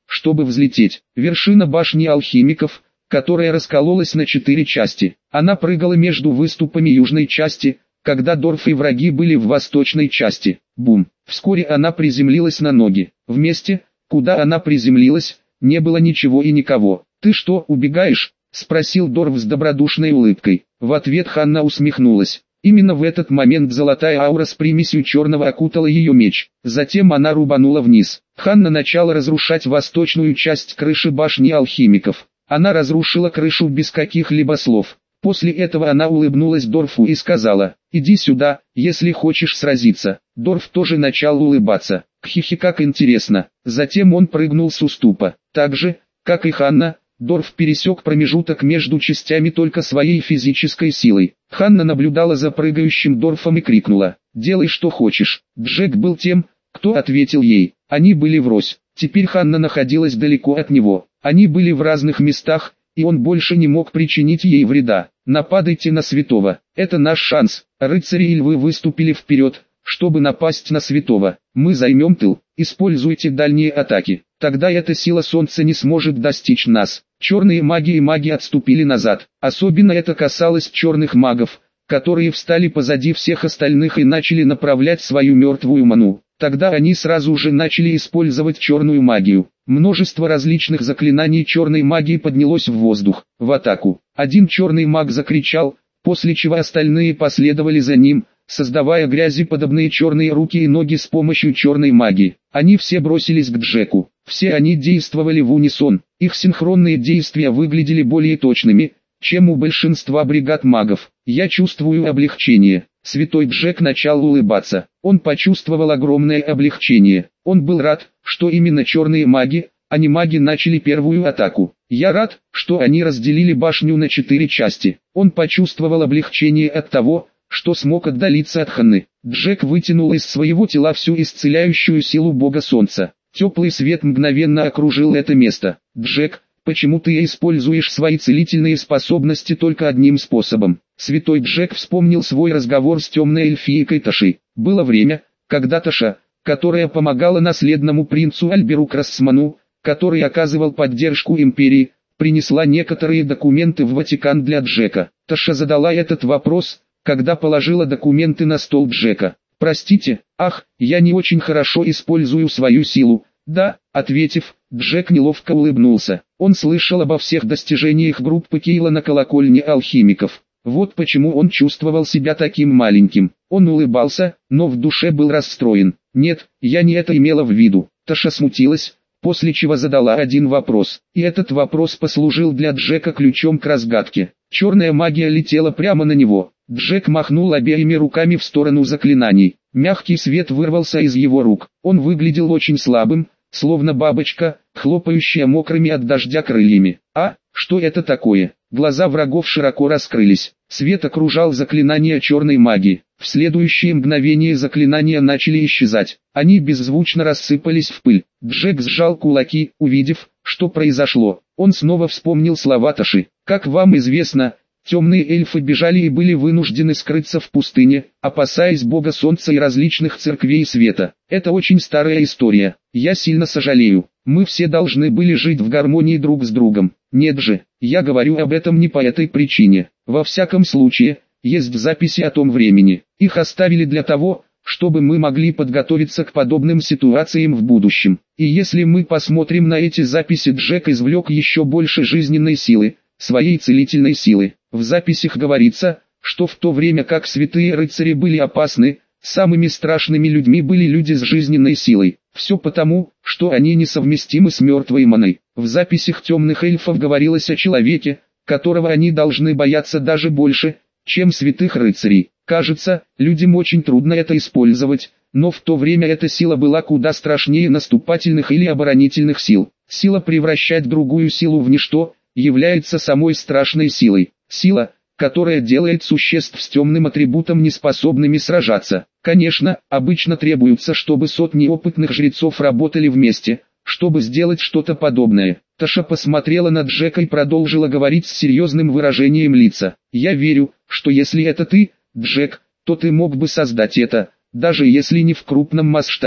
чтобы взлететь. Вершина башни алхимиков, которая раскололась на четыре части. Она прыгала между выступами южной части, когда Дорф и враги были в восточной части. Бум! Вскоре она приземлилась на ноги. В месте, куда она приземлилась, не было ничего и никого. «Ты что, убегаешь?» — спросил Дорф с добродушной улыбкой. В ответ Ханна усмехнулась. Именно в этот момент золотая аура с примесью черного окутала ее меч. Затем она рубанула вниз. Ханна начала разрушать восточную часть крыши башни алхимиков. Она разрушила крышу без каких-либо слов. После этого она улыбнулась Дорфу и сказала: «Иди сюда, если хочешь сразиться». Дорф тоже начал улыбаться. Хихи, как интересно. Затем он прыгнул с уступа. Так же, как и Ханна, Дорф пересек промежуток между частями только своей физической силой. Ханна наблюдала за прыгающим Дорфом и крикнула: «Делай что хочешь». Джек был тем, кто ответил ей. Они были врозь. Теперь Ханна находилась далеко от него. Они были в разных местах, и он больше не мог причинить ей вреда. «Нападайте на святого. Это наш шанс». Рыцари и львы выступили вперед, чтобы напасть на святого. «Мы займем тыл. Используйте дальние атаки. Тогда эта сила солнца не сможет достичь нас». Черные маги и маги отступили назад. Особенно это касалось черных магов, которые встали позади всех остальных и начали направлять свою мертвую ману. Тогда они сразу же начали использовать черную магию. Множество различных заклинаний черной магии поднялось в воздух. В атаку. Один черный маг закричал, после чего остальные последовали за ним, создавая грязеподобные черные руки и ноги с помощью черной магии. Они все бросились к Джеку. Все они действовали в унисон. Их синхронные действия выглядели более точными, чем у большинства бригад магов. «Я чувствую облегчение». Святой Джек начал улыбаться. Он почувствовал огромное облегчение. Он был рад, что именно черные маги, а не маги начали первую атаку. «Я рад, что они разделили башню на четыре части». Он почувствовал облегчение от того, что смог отдалиться от Ханны. Джек вытянул из своего тела всю исцеляющую силу бога солнца. Теплый свет мгновенно окружил это место. «Джек, почему ты используешь свои целительные способности только одним способом?» Святой Джек вспомнил свой разговор с темной эльфийкой Ташей. Было время, когда Таша, которая помогала наследному принцу Альберу Красману, который оказывал поддержку империи, принесла некоторые документы в Ватикан для Джека. Таша задала этот вопрос, когда положила документы на стол Джека. «Простите, ах, я не очень хорошо использую свою силу». «Да», ответив, Джек неловко улыбнулся. Он слышал обо всех достижениях группы Кейла на колокольне алхимиков. Вот почему он чувствовал себя таким маленьким. Он улыбался, но в душе был расстроен. «Нет, я не это имела в виду». Таша смутилась, после чего задала один вопрос. И этот вопрос послужил для Джека ключом к разгадке. Черная магия летела прямо на него. Джек махнул обеими руками в сторону заклинаний. Мягкий свет вырвался из его рук. Он выглядел очень слабым, словно бабочка, хлопающая мокрыми от дождя крыльями. «А, что это такое?» Глаза врагов широко раскрылись. Свет окружал заклинания черной магии. В следующее мгновение заклинания начали исчезать. Они беззвучно рассыпались в пыль. Джек сжал кулаки, увидев, что произошло. Он снова вспомнил слова Таши. «Как вам известно, темные эльфы бежали и были вынуждены скрыться в пустыне, опасаясь бога солнца и различных церквей света. Это очень старая история. Я сильно сожалею. Мы все должны были жить в гармонии друг с другом. Нет же, я говорю об этом не по этой причине. Во всяком случае, есть записи о том времени. Их оставили для того, чтобы мы могли подготовиться к подобным ситуациям в будущем. И если мы посмотрим на эти записи, Джек извлек еще больше жизненной силы, своей целительной силы. В записях говорится, что в то время как святые рыцари были опасны, самыми страшными людьми были люди с жизненной силой. Все потому, что они несовместимы с мертвой маной. В записях темных эльфов говорилось о человеке, которого они должны бояться даже больше, чем святых рыцарей. Кажется, людям очень трудно это использовать, но в то время эта сила была куда страшнее наступательных или оборонительных сил. Сила превращать другую силу в ничто, является самой страшной силой. Сила, которая делает существ с темным атрибутом неспособными сражаться. Конечно, обычно требуется, чтобы сотни опытных жрецов работали вместе, чтобы сделать что-то подобное. Таша посмотрела на Джека и продолжила говорить с серьезным выражением лица. «Я верю, что если это ты, Джек, то ты мог бы создать это, даже если не в крупном масштабе».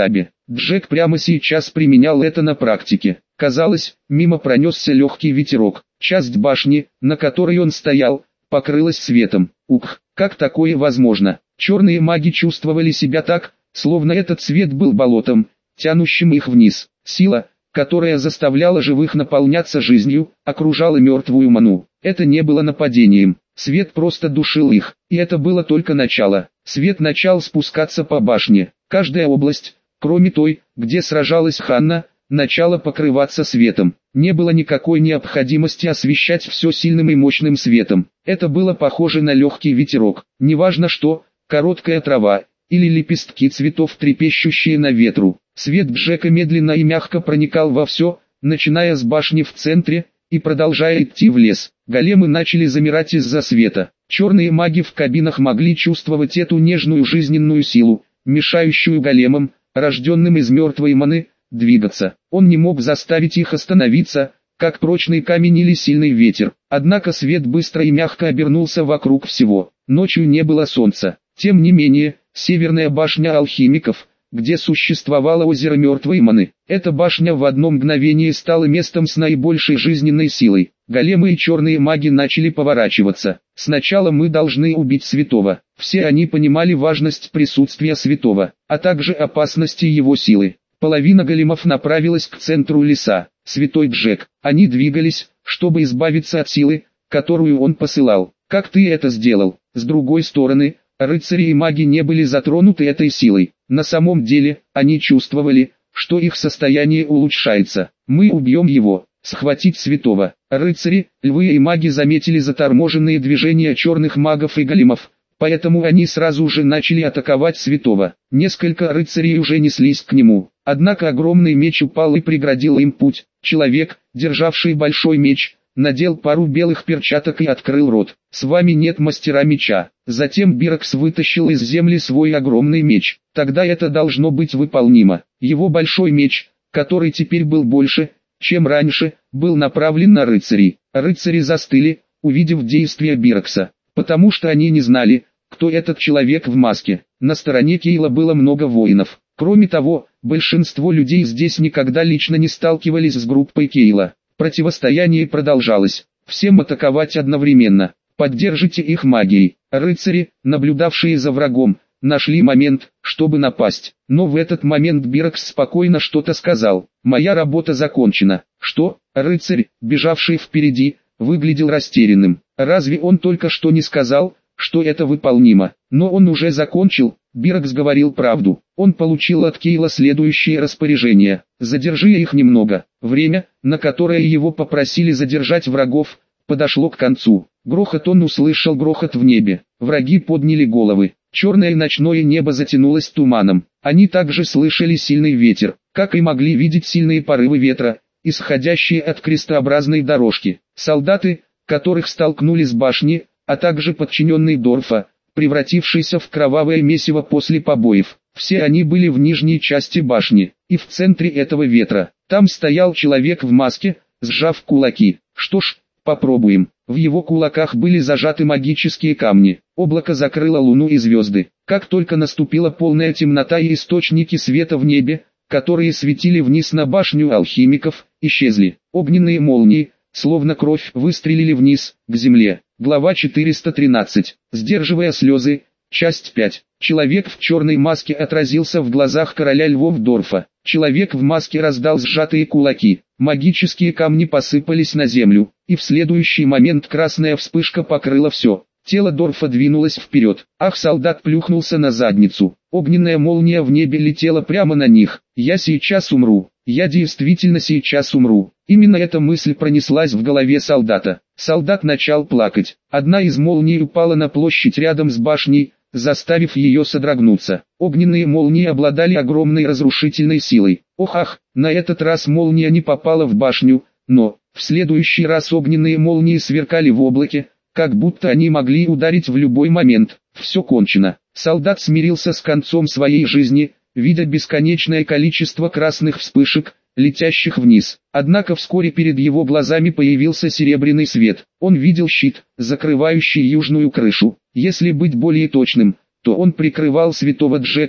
Джек прямо сейчас применял это на практике. Казалось, мимо пронесся легкий ветерок. Часть башни, на которой он стоял, покрылась светом. Ух, как такое возможно? Черные маги чувствовали себя так, словно этот свет был болотом, тянущим их вниз. Сила, которая заставляла живых наполняться жизнью, окружала мертвую ману. Это не было нападением. Свет просто душил их, и это было только начало. Свет начал спускаться по башне. Каждая область, кроме той, где сражалась Ханна, начала покрываться светом. Не было никакой необходимости освещать все сильным и мощным светом. Это было похоже на легкий ветерок. Неважно что, короткая трава, или лепестки цветов, трепещущие на ветру. Свет Джека медленно и мягко проникал во все, начиная с башни в центре, и продолжая идти в лес. Големы начали замирать из-за света. Черные маги в кабинах могли чувствовать эту нежную жизненную силу, мешающую големам, рожденным из мертвой маны, двигаться. Он не мог заставить их остановиться, как прочный камень или сильный ветер. Однако свет быстро и мягко обернулся вокруг всего. Ночью не было солнца. Тем не менее, северная башня алхимиков, где существовало озеро мертвой маны. Эта башня в одно мгновение стала местом с наибольшей жизненной силой. Големы и черные маги начали поворачиваться. Сначала мы должны убить святого. Все они понимали важность присутствия святого, а также опасности его силы. Половина големов направилась к центру леса. Святой Джек. Они двигались, чтобы избавиться от силы, которую он посылал. Как ты это сделал? С другой стороны, рыцари и маги не были затронуты этой силой. На самом деле, они чувствовали, что их состояние улучшается. Мы убьем его. Схватить святого. Рыцари, львы и маги заметили заторможенные движения черных магов и големов, поэтому они сразу же начали атаковать святого. Несколько рыцарей уже неслись к нему, однако огромный меч упал и преградил им путь. Человек, державший большой меч, надел пару белых перчаток и открыл рот. «С вами нет мастера меча». Затем Бирокс вытащил из земли свой огромный меч. Тогда это должно быть выполнимо. Его большой меч, который теперь был больше, чем раньше, был направлен на рыцарей. Рыцари застыли, увидев действия Бирокса, потому что они не знали, кто этот человек в маске. На стороне Кейла было много воинов. Кроме того, большинство людей здесь никогда лично не сталкивались с группой Кейла. Противостояние продолжалось. Всем атаковать одновременно. Поддержите их магией. Рыцари, наблюдавшие за врагом, нашли момент, чтобы напасть. Но в этот момент Бирокс спокойно что-то сказал. «Моя работа закончена». «Что?» Рыцарь, бежавший впереди, выглядел растерянным. Разве он только что не сказал, что это выполнимо? Но он уже закончил. Бирокс говорил правду. Он получил от Кейла следующее распоряжение: задержи их немного. Время, на которое его попросили задержать врагов, подошло к концу. Грохот он услышал грохот в небе. Враги подняли головы. Черное ночное небо затянулось туманом. Они также слышали сильный ветер, как и могли видеть сильные порывы ветра, исходящие от крестообразной дорожки. Солдаты, которых столкнули с башни, а также подчиненный Дорфа, превратившийся в кровавое месиво после побоев. Все они были в нижней части башни, и в центре этого ветра. Там стоял человек в маске, сжав кулаки. Что ж, попробуем. В его кулаках были зажаты магические камни. Облако закрыло луну и звезды. Как только наступила полная темнота и источники света в небе, которые светили вниз на башню алхимиков, исчезли. Огненные молнии, словно кровь, выстрелили вниз, к земле. Глава четыреста тринадцать. Сдерживая слезы. Часть пять. Человек в черной маске отразился в глазах короля львов Дорфа. Человек в маске раздал сжатые кулаки. Магические камни посыпались на землю, и в следующий момент красная вспышка покрыла все. Тело Дорфа двинулось вперед. Ах, солдат плюхнулся на задницу. Огненная молния в небе летела прямо на них. «Я сейчас умру. Я действительно сейчас умру». Именно эта мысль пронеслась в голове солдата. Солдат начал плакать. Одна из молний упала на площадь рядом с башней, заставив ее содрогнуться. Огненные молнии обладали огромной разрушительной силой. Ох ах, на этот раз молния не попала в башню, но в следующий раз огненные молнии сверкали в облаке, как будто они могли ударить в любой момент. Все кончено. Солдат смирился с концом своей жизни, видя бесконечное количество красных вспышек, летящих вниз. Однако вскоре перед его глазами появился серебряный свет. Он видел щит, закрывающий южную крышу. Если быть более точным, то он прикрывал святого Джека,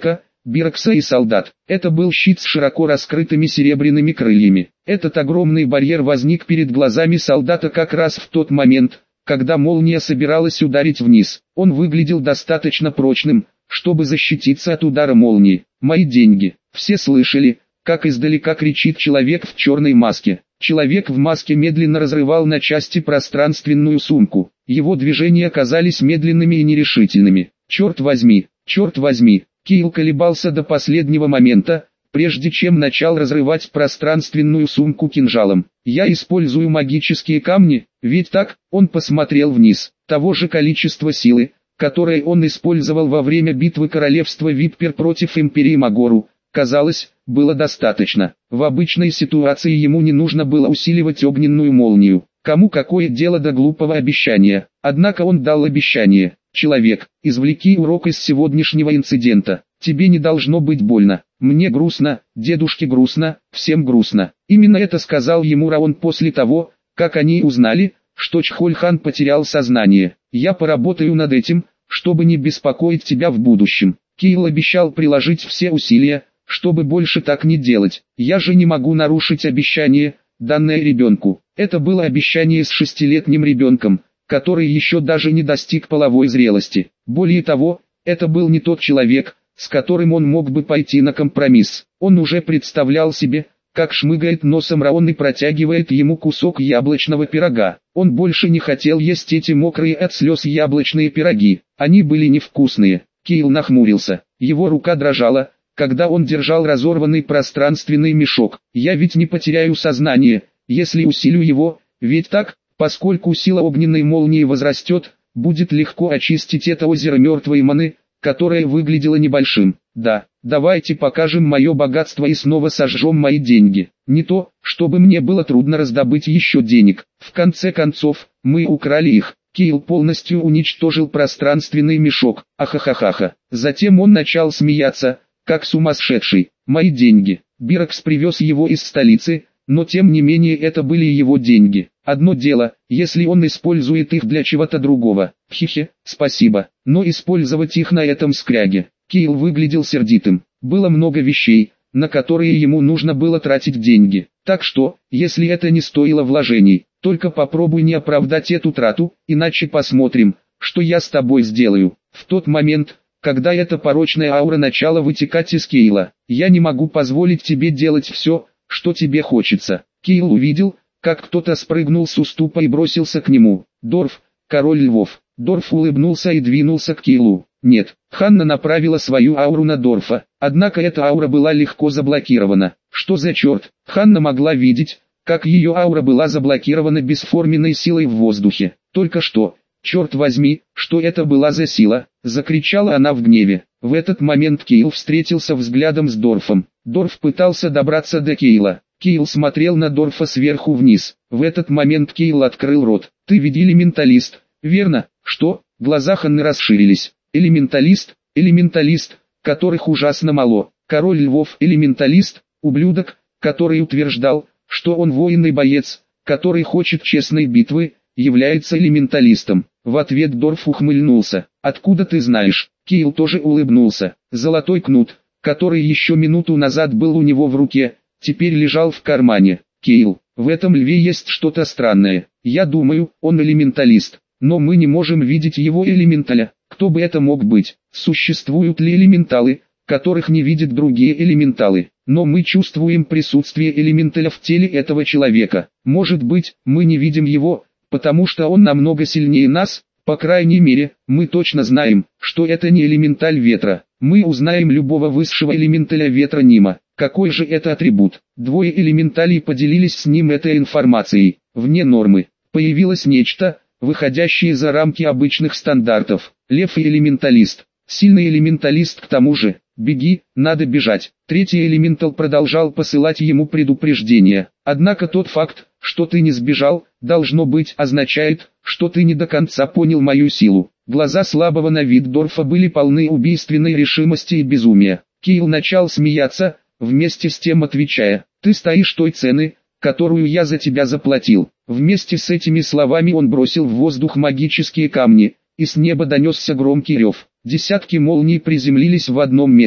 Бирокса и солдат. Это был щит с широко раскрытыми серебряными крыльями. Этот огромный барьер возник перед глазами солдата как раз в тот момент, когда молния собиралась ударить вниз. Он выглядел достаточно прочным, чтобы защититься от удара молнии. «Мои деньги». Все слышали, как издалека кричит человек в черной маске. Человек в маске медленно разрывал на части пространственную сумку. Его движения казались медленными и нерешительными. «Черт возьми, черт возьми». Кайл колебался до последнего момента, прежде чем начал разрывать пространственную сумку кинжалом. «Я использую магические камни, ведь так?» Он посмотрел вниз. Того же количества силы, которое он использовал во время битвы королевства Виппер против Империи Магору, казалось, было достаточно. В обычной ситуации ему не нужно было усиливать огненную молнию. Кому какое дело до глупого обещания? Однако он дал обещание. «Человек, извлеки урок из сегодняшнего инцидента. Тебе не должно быть больно. Мне грустно, дедушке грустно, всем грустно». Именно это сказал ему Раон после того, как они узнали, что Чхоль-хан потерял сознание. «Я поработаю над этим, чтобы не беспокоить тебя в будущем». Кайл обещал приложить все усилия, чтобы больше так не делать. «Я же не могу нарушить обещание, данное ребенку». Это было обещание с шестилетним ребенком, который еще даже не достиг половой зрелости. Более того, это был не тот человек, с которым он мог бы пойти на компромисс. Он уже представлял себе, как шмыгает носом Раон и протягивает ему кусок яблочного пирога. Он больше не хотел есть эти мокрые от слез яблочные пироги. Они были невкусные. Кайл нахмурился. Его рука дрожала, когда он держал разорванный пространственный мешок. «Я ведь не потеряю сознание, если усилю его, ведь так?» Поскольку сила огненной молнии возрастет, будет легко очистить это озеро мертвой маны, которое выглядело небольшим. «Да, давайте покажем мое богатство и снова сожжем мои деньги. Не то, чтобы мне было трудно раздобыть еще денег. В конце концов, мы украли их». Кайл полностью уничтожил пространственный мешок. Ахахахаха. Затем он начал смеяться, как сумасшедший. «Мои деньги». Бирокс привез его из столицы, но тем не менее это были его деньги. Одно дело, если он использует их для чего-то другого. Хе-хе, спасибо. Но использовать их на этом скряге. Кайл выглядел сердитым. Было много вещей, на которые ему нужно было тратить деньги. Так что, если это не стоило вложений, только попробуй не оправдать эту трату, иначе посмотрим, что я с тобой сделаю. В тот момент, когда эта порочная аура начала вытекать из Кайла, я не могу позволить тебе делать все, что тебе хочется. Кайл увидел, как кто-то спрыгнул с уступа и бросился к нему. Дорф, король львов. Дорф улыбнулся и двинулся к Кайлу. Нет, Ханна направила свою ауру на Дорфа, однако эта аура была легко заблокирована. Что за черт? Ханна могла видеть, как ее аура была заблокирована бесформенной силой в воздухе. Только что, черт возьми, что это была за сила? Закричала она в гневе. В этот момент Кайл встретился взглядом с Дорфом. Дорф пытался добраться до Кайла. Кайл смотрел на Дорфа сверху вниз. В этот момент Кайл открыл рот. «Ты ведь элементалист, верно?» «Что?» Глаза Ханны расширились. «Элементалист, элементалист, которых ужасно мало. Король львов элементалист, ублюдок, который утверждал, что он воин и боец, который хочет честной битвы, является элементалистом». В ответ Дорф ухмыльнулся. «Откуда ты знаешь?» Кайл тоже улыбнулся. Золотой кнут, который еще минуту назад был у него в руке, теперь лежал в кармане. «Кайл, в этом льве есть что-то странное. Я думаю, он элементалист, но мы не можем видеть его элементаля. Кто бы это мог быть? Существуют ли элементалы, которых не видят другие элементалы? Но мы чувствуем присутствие элементаля в теле этого человека. Может быть, мы не видим его, потому что он намного сильнее нас? По крайней мере, мы точно знаем, что это не элементаль ветра. Мы узнаем любого высшего элементаля ветра Нима. Какой же это атрибут? Двое элементалей поделились с ним этой информацией. Вне нормы. Появилось нечто, выходящее за рамки обычных стандартов. Лев и элементалист. Сильный элементалист к тому же. «Беги, надо бежать». Третий элементал продолжал посылать ему предупреждения. «Однако тот факт, что ты не сбежал, должно быть, означает, что ты не до конца понял мою силу». Глаза слабого на вид Дорфа были полны убийственной решимости и безумия. Кайл начал смеяться, вместе с тем отвечая: «Ты стоишь той цены, которую я за тебя заплатил». Вместе с этими словами он бросил в воздух магические камни, и с неба донесся громкий рев. Десятки молний приземлились в одном месте.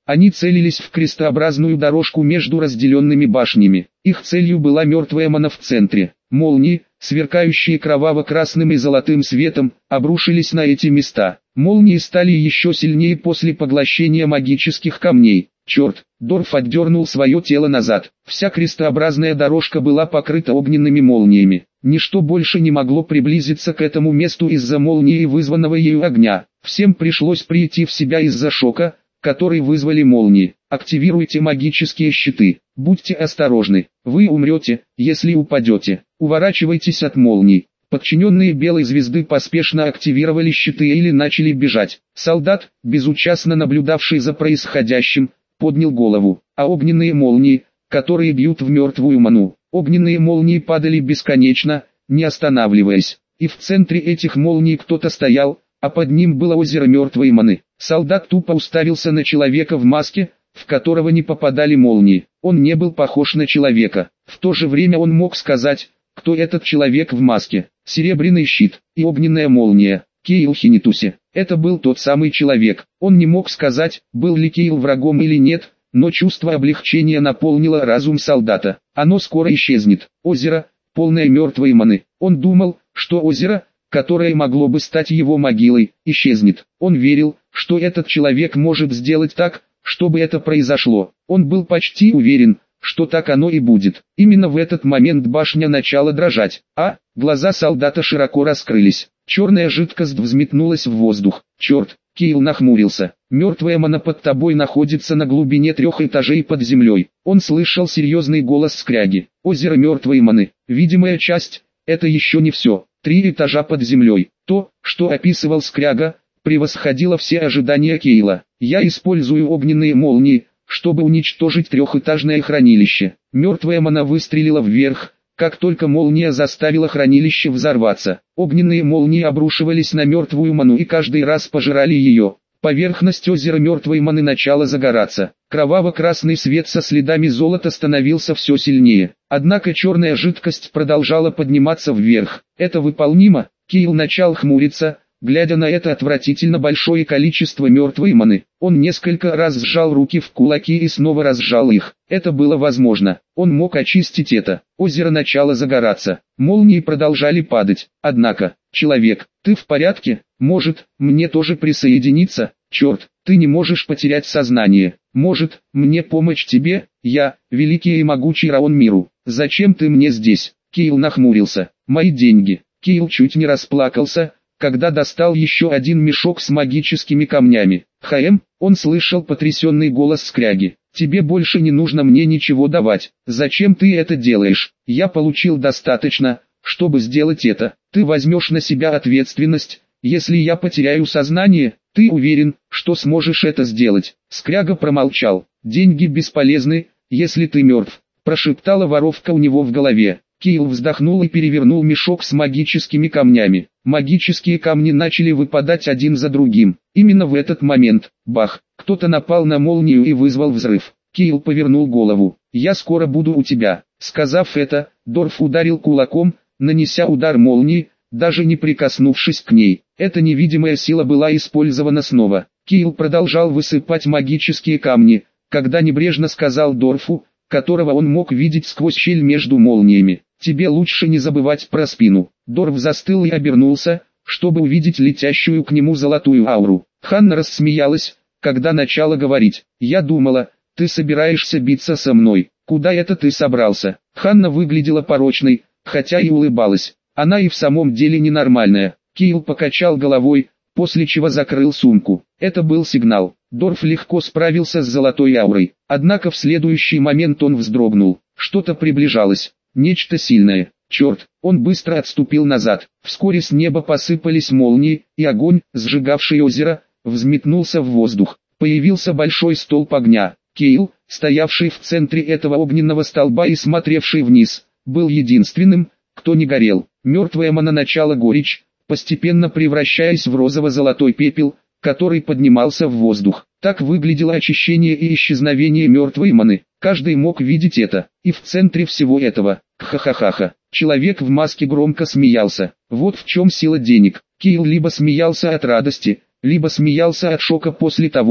Они целились в крестообразную дорожку между разделенными башнями. Их целью была мертвая мана в центре. Молнии, сверкающие кроваво-красным и золотым светом, обрушились на эти места. Молнии стали еще сильнее после поглощения магических камней. Черт, Дорф отдернул свое тело назад. Вся крестообразная дорожка была покрыта огненными молниями. Ничто больше не могло приблизиться к этому месту из-за молнии, вызванного ею огня. Всем пришлось прийти в себя из-за шока, который вызвали молнии. Активируйте магические щиты. Будьте осторожны. Вы умрете, если упадете. Уворачивайтесь от молний. Подчиненные Белой Звезды поспешно активировали щиты или начали бежать. Солдат, безучастно наблюдавший за происходящим, поднял голову. А огненные молнии, которые бьют в мертвую ману. Огненные молнии падали бесконечно, не останавливаясь. И в центре этих молний кто-то стоял, а под ним было озеро мертвой маны. Солдат тупо уставился на человека в маске, в которого не попадали молнии. Он не был похож на человека. В то же время он мог сказать, кто этот человек в маске. Серебряный щит и огненная молния. Кейл Хинитуси. Это был тот самый человек. Он не мог сказать, был ли Кейл врагом или нет, но чувство облегчения наполнило разум солдата. Оно скоро исчезнет. Озеро, полное мертвой маны. Он думал, что озеро, которое могло бы стать его могилой, исчезнет. Он верил, что этот человек может сделать так, чтобы это произошло. Он был почти уверен, что так оно и будет. Именно в этот момент башня начала дрожать, а глаза солдата широко раскрылись. Черная жидкость взметнулась в воздух. Черт, Кейл нахмурился. Мертвая мана под тобой находится на глубине трех этажей под землей. Он слышал серьезный голос скряги. Озеро мертвой маны. Видимая часть, это еще не все. Три этажа под землей. То, что описывал скряга, превосходило все ожидания Кейла. Я использую огненные молнии, чтобы уничтожить трехэтажное хранилище. Мертвая мана выстрелила вверх, как только молния заставила хранилище взорваться. Огненные молнии обрушивались на мертвую ману и каждый раз пожирали ее. Поверхность озера мертвой маны начала загораться. Кроваво-красный свет со следами золота становился все сильнее. Однако черная жидкость продолжала подниматься вверх. Это выполнимо? Кейл начал хмуриться, глядя на это отвратительно большое количество мертвой маны. Он несколько раз сжал руки в кулаки и снова разжал их. Это было возможно. Он мог очистить это. Озеро начало загораться. Молнии продолжали падать. Однако, человек, ты в порядке? Может, мне тоже присоединиться? Черт, ты не можешь потерять сознание. Может, мне помочь тебе? Я, великий и могучий Раон Миру. Зачем ты мне здесь? Кейл нахмурился. Мои деньги. Кейл чуть не расплакался, когда достал еще один мешок с магическими камнями. «Хаэм», он слышал потрясенный голос скряги. «Тебе больше не нужно мне ничего давать. Зачем ты это делаешь? Я получил достаточно, чтобы сделать это. Ты возьмешь на себя ответственность, если я потеряю сознание. Ты уверен, что сможешь это сделать?» Скряга промолчал. «Деньги бесполезны, если ты мертв», прошептала воровка у него в голове. Кейл вздохнул и перевернул мешок с магическими камнями. Магические камни начали выпадать один за другим. Именно в этот момент, бах, кто-то напал на молнию и вызвал взрыв. Кейл повернул голову. «Я скоро буду у тебя». Сказав это, Дорф ударил кулаком, нанеся удар молнии, даже не прикоснувшись к ней. Эта невидимая сила была использована снова. Кейл продолжал высыпать магические камни, когда небрежно сказал Дорфу, которого он мог видеть сквозь щель между молниями: «Тебе лучше не забывать про спину». Дорф застыл и обернулся, чтобы увидеть летящую к нему золотую ауру. Ханна рассмеялась, когда начала говорить. «Я думала, ты собираешься биться со мной. Куда это ты собрался?» Ханна выглядела порочной, хотя и улыбалась. Она и в самом деле ненормальная. Кейл покачал головой, после чего закрыл сумку. Это был сигнал. Дорф легко справился с золотой аурой. Однако в следующий момент он вздрогнул. Что-то приближалось. Нечто сильное. Черт, он быстро отступил назад. Вскоре с неба посыпались молнии, и огонь, сжигавший озеро, взметнулся в воздух. Появился большой столб огня. Кейл, стоявший в центре этого огненного столба и смотревший вниз, был единственным, кто не горел. Мертвая мана начала горечь, постепенно превращаясь в розово-золотой пепел, который поднимался в воздух. Так выглядело очищение и исчезновение мертвой маны. Каждый мог видеть это. И в центре всего этого, ха-ха-ха-ха, человек в маске громко смеялся. Вот в чем сила денег. Кейл либо смеялся от радости, либо смеялся от шока после того,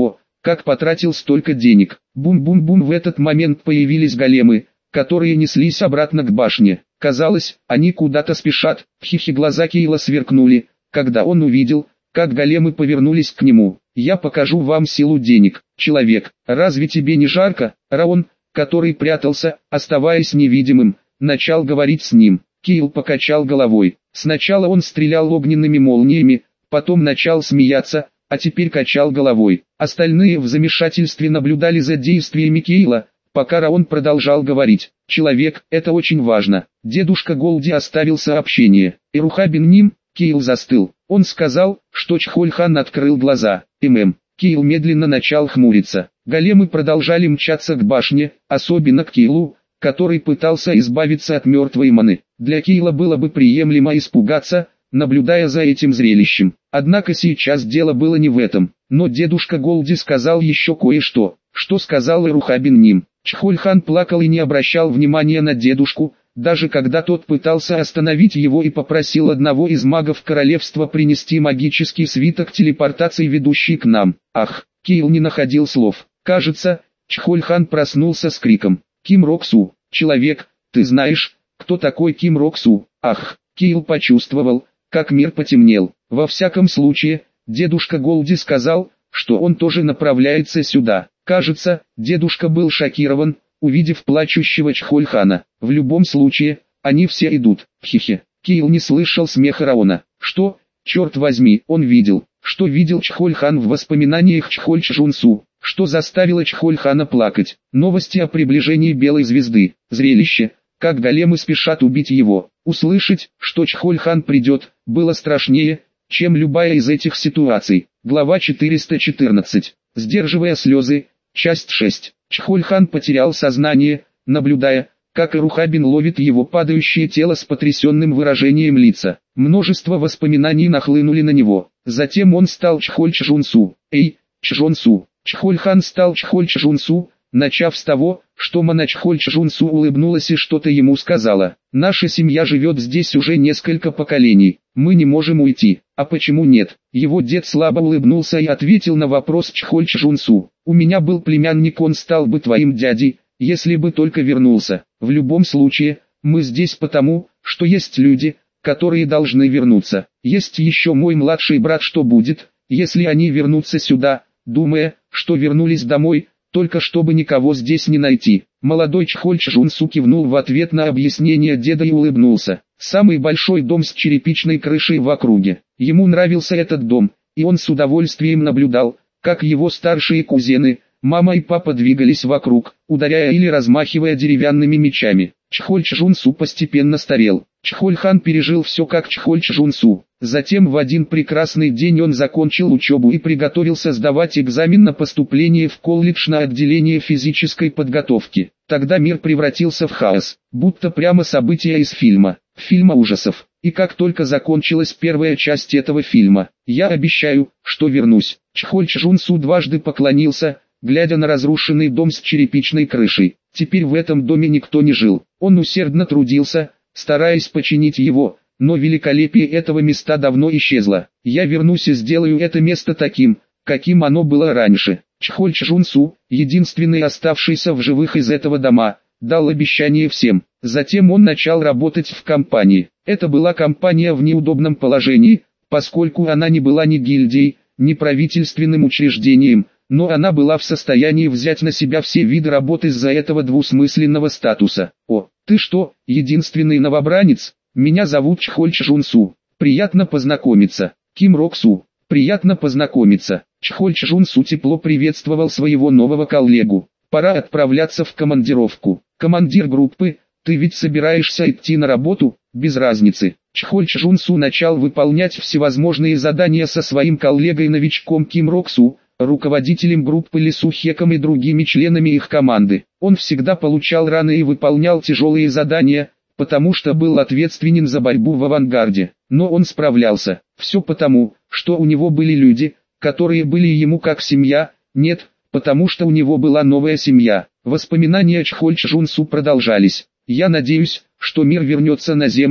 как потратил столько денег. Бум-бум-бум, в этот момент появились големы, которые неслись обратно к башне. Казалось, они куда-то спешат. Хихи, глаза Кейла сверкнули, когда он увидел, как големы повернулись к нему. «Я покажу вам силу денег, человек. Разве тебе не жарко?» Раон, который прятался, оставаясь невидимым, начал говорить с ним. Кейл покачал головой. Сначала он стрелял огненными молниями, потом начал смеяться, а теперь качал головой. Остальные в замешательстве наблюдали за действиями Кейла, пока Раон продолжал говорить. «Человек, это очень важно. Дедушка Голди оставил сообщение. Ируха бен Ним». Кейл застыл. Он сказал, что Чхоль-хан открыл глаза. ММ. Кейл медленно начал хмуриться. Големы продолжали мчаться к башне, особенно к Кейлу, который пытался избавиться от мертвой маны. Для Кейла было бы приемлемо испугаться, наблюдая за этим зрелищем. Однако сейчас дело было не в этом. Но дедушка Голди сказал еще кое-что. Что сказал Ируха бен Ним? Чхоль-хан плакал и не обращал внимания на дедушку, даже когда тот пытался остановить его и попросил одного из магов королевства принести магический свиток телепортации, ведущий к нам. Ах, Кейл не находил слов. Кажется, Чхоль-хан проснулся с криком. «Ким Роксу, человек, ты знаешь, кто такой Ким Роксу?» Ах, Кейл почувствовал, как мир потемнел. Во всяком случае, дедушка Голди сказал, что он тоже направляется сюда. Кажется, дедушка был шокирован, увидев плачущего Чхоль-хана. В любом случае, они все идут. Хихи. Кейл не слышал смеха Раона. Что, черт возьми, он видел? Что видел Чхоль-хан в воспоминаниях Чхоль-Чжунсу? Что заставило Чхоль-хана плакать? Новости о приближении Белой Звезды. Зрелище, как големы спешат убить его. Услышать, что Чхоль-хан придет, было страшнее, чем любая из этих ситуаций. Глава четыреста четырнадцать. Сдерживая слезы. Часть шесть. Чхоль-хан потерял сознание, наблюдая, как Ируха бен ловит его падающее тело с потрясенным выражением лица. Множество воспоминаний нахлынули на него. Затем он стал Чхоль-Чжунсу. Эй, Чжунсу. Чхоль-хан стал Чхоль-Чжунсу, начав с того, что мана Чхоль-Чжунсу улыбнулась и что-то ему сказала. «Наша семья живет здесь уже несколько поколений. Мы не можем уйти». «А почему нет?» Его дед слабо улыбнулся и ответил на вопрос Чхоль-Чжунсу. «У меня был племянник, он стал бы твоим дядей, если бы только вернулся. В любом случае, мы здесь потому, что есть люди, которые должны вернуться. Есть еще мой младший брат, что будет, если они вернутся сюда, думая, что вернулись домой, только чтобы никого здесь не найти». Молодой Чхоль-Чжунсу кивнул в ответ на объяснение деда и улыбнулся. Самый большой дом с черепичной крышей в округе. Ему нравился этот дом, и он с удовольствием наблюдал, как его старшие кузены, мама и папа двигались вокруг, ударяя или размахивая деревянными мечами. Чхоль-Чжунсу постепенно старел. Чхоль-хан пережил все как Чхоль-Чжунсу. Затем в один прекрасный день он закончил учебу и приготовился сдавать экзамен на поступление в колледж на отделение физической подготовки. Тогда мир превратился в хаос, будто прямо события из фильма, фильма ужасов. И как только закончилась первая часть этого фильма, я обещаю, что вернусь. Чхоль-Чжунсу дважды поклонился, глядя на разрушенный дом с черепичной крышей. Теперь в этом доме никто не жил. Он усердно трудился, стараясь починить его, но великолепие этого места давно исчезло. Я вернусь и сделаю это место таким, каким оно было раньше. Чхоль-Чжунсу, единственный оставшийся в живых из этого дома, дал обещание всем. Затем он начал работать в компании. Это была компания в неудобном положении, поскольку она не была ни гильдией, ни правительственным учреждением, но она была в состоянии взять на себя все виды работы из-за этого двусмысленного статуса. «О, ты что, единственный новобранец? Меня зовут Чхоль-Чжунсу. Приятно познакомиться. Ким Роксу. Приятно познакомиться». Чхоль-Чжунсу тепло приветствовал своего нового коллегу. «Пора отправляться в командировку. Командир группы, ты ведь собираешься идти на работу?» «Без разницы». Чхоль-Чжунсу начал выполнять всевозможные задания со своим коллегой-новичком Ким Роксу, руководителем группы Лису Хеком и другими членами их команды. Он всегда получал раны и выполнял тяжелые задания, потому что был ответственен за борьбу в авангарде. Но он справлялся. Все потому, что у него были люди, которые были ему как семья. Нет, потому что у него была новая семья. Воспоминания Чхоль-Чжунсу продолжались. «Я надеюсь, что мир вернется на землю,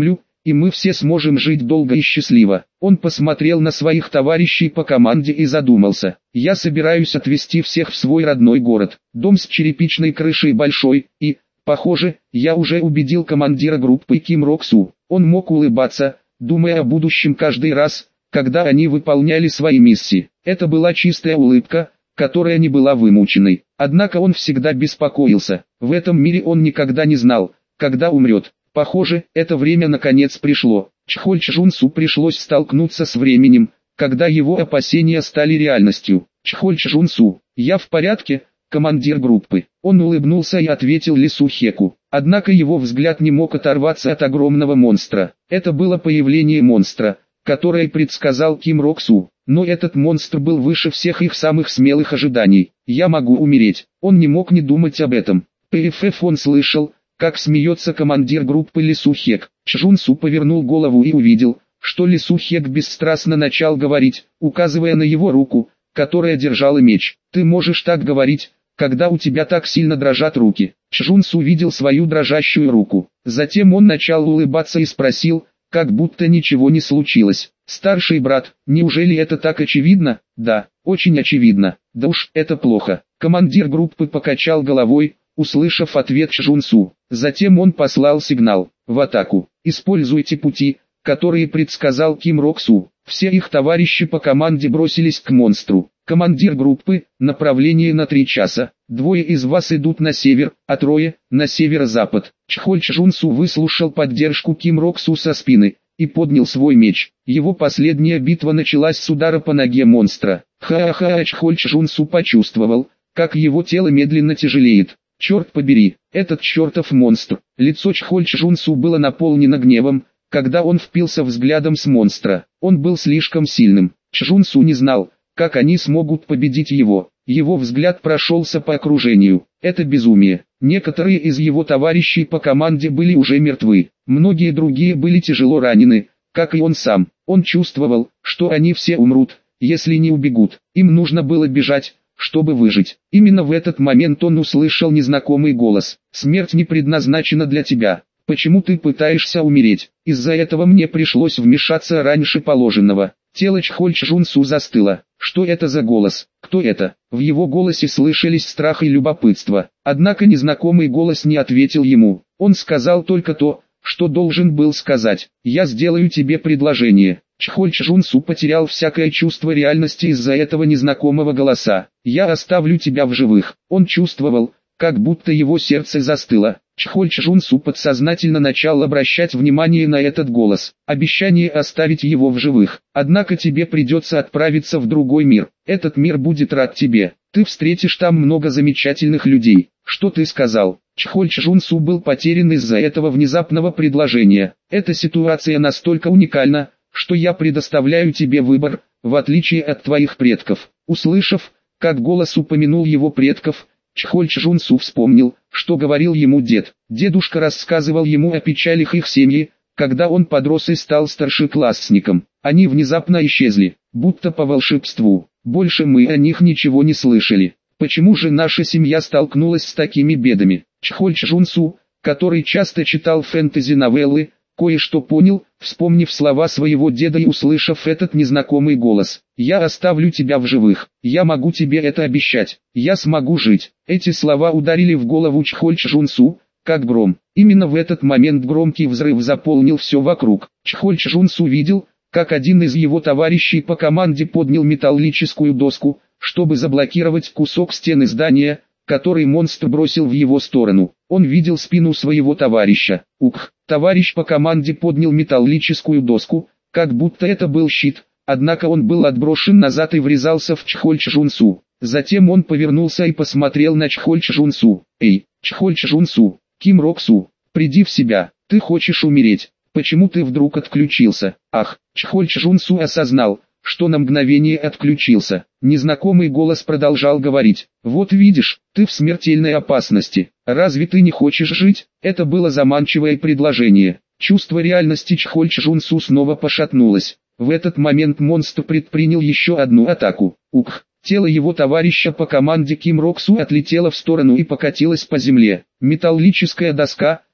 и мы все сможем жить долго и счастливо. Он посмотрел на своих товарищей по команде и задумался. Я собираюсь отвезти всех в свой родной город. Дом с черепичной крышей большой, и, похоже, я уже убедил командира группы Ким Рок Су. Он мог улыбаться, думая о будущем каждый раз, когда они выполняли свои миссии. Это была чистая улыбка, которая не была вымученной. Однако он всегда беспокоился. В этом мире он никогда не знал, когда умрет. Похоже, это время наконец пришло. Чхоль Чжунсу пришлось столкнуться с временем, когда его опасения стали реальностью. Чхоль Чжунсу, я в порядке, командир группы. Он улыбнулся и ответил Ли Сухеку. Однако его взгляд не мог оторваться от огромного монстра. Это было появление монстра, которое предсказал Ким Рок Су. Но этот монстр был выше всех их самых смелых ожиданий. Я могу умереть. Он не мог не думать об этом. ПФФ он слышал, как смеется командир группы Ли Сухек. Чжунсу повернул голову и увидел, что Ли Сухек бесстрастно начал говорить, указывая на его руку, которая держала меч. «Ты можешь так говорить, когда у тебя так сильно дрожат руки». Чжунсу видел свою дрожащую руку. Затем он начал улыбаться и спросил, как будто ничего не случилось. «Старший брат, неужели это так очевидно?» «Да, очень очевидно. Да уж, это плохо». Командир группы покачал головой, услышав ответ Чжунсу. Затем он послал сигнал: «В атаку! Используйте пути, которые предсказал Ким Рок Су». Все их товарищи по команде бросились к монстру. Командир группы: направление на три часа. Двое из вас идут на север, а трое – на северо-запад. Чхоль Чжунсу выслушал поддержку Ким Рок Су со спины и поднял свой меч. Его последняя битва началась с удара по ноге монстра. Ха-ха, Чхоль Чжунсу почувствовал, как его тело медленно тяжелеет. Черт побери, этот чертов монстр. Лицо Чхоль Чжунсу было наполнено гневом, когда он впился взглядом с монстра. Он был слишком сильным. Чжунсу не знал, как они смогут победить его. Его взгляд прошелся по окружению. Это безумие. Некоторые из его товарищей по команде были уже мертвы. Многие другие были тяжело ранены, как и он сам. Он чувствовал, что они все умрут, если не убегут. Им нужно было бежать, чтобы выжить. Именно в этот момент он услышал незнакомый голос. «Смерть не предназначена для тебя. Почему ты пытаешься умереть? Из-за этого мне пришлось вмешаться раньше положенного». Тело Чхоль Чжунсу застыло. Что это за голос? Кто это? В его голосе слышались страх и любопытство. Однако незнакомый голос не ответил ему. Он сказал только то, что должен был сказать. «Я сделаю тебе предложение». Чхоль Чжунсу потерял всякое чувство реальности из-за этого незнакомого голоса. «Я оставлю тебя в живых». Он чувствовал, как будто его сердце застыло. Чхоль Чжунсу подсознательно начал обращать внимание на этот голос. Обещание оставить его в живых. «Однако тебе придется отправиться в другой мир. Этот мир будет рад тебе. Ты встретишь там много замечательных людей». «Что ты сказал?» Чхоль Чжунсу был потерян из-за этого внезапного предложения. «Эта ситуация настолько уникальна, что я предоставляю тебе выбор, в отличие от твоих предков». Услышав, как голос упомянул его предков, Чхоль Чжунсу вспомнил, что говорил ему дед. Дедушка рассказывал ему о печалях их семьи, когда он подрос и стал старшеклассником. Они внезапно исчезли, будто по волшебству. Больше мы о них ничего не слышали. Почему же наша семья столкнулась с такими бедами? Чхоль Чжунсу, который часто читал фэнтези-новеллы, кое-что понял, вспомнив слова своего деда и услышав этот незнакомый голос. «Я оставлю тебя в живых. Я могу тебе это обещать. Я смогу жить». Эти слова ударили в голову Чхоль Чжунсу, как гром. Именно в этот момент громкий взрыв заполнил все вокруг. Чхоль Чжунсу видел, как один из его товарищей по команде поднял металлическую доску, чтобы заблокировать кусок стены здания, который монстр бросил в его сторону. Он видел спину своего товарища. Ух! Товарищ по команде поднял металлическую доску, как будто это был щит, однако он был отброшен назад и врезался в Чхоль Чжунсу. Затем он повернулся и посмотрел на Чхоль Чжунсу. «Эй, Чхоль Чжунсу, Ким Рок Су, приди в себя, ты хочешь умереть? Почему ты вдруг отключился?» Ах! Чхоль Чжунсу осознал, что на мгновение отключился. Незнакомый голос продолжал говорить. «Вот видишь, ты в смертельной опасности. Разве ты не хочешь жить?» Это было заманчивое предложение. Чувство реальности Чхоль Чжунсу снова пошатнулось. В этот момент монстр предпринял еще одну атаку. Ух! Тело его товарища по команде Ким Рок Су отлетело в сторону и покатилось по земле. Металлическая доска,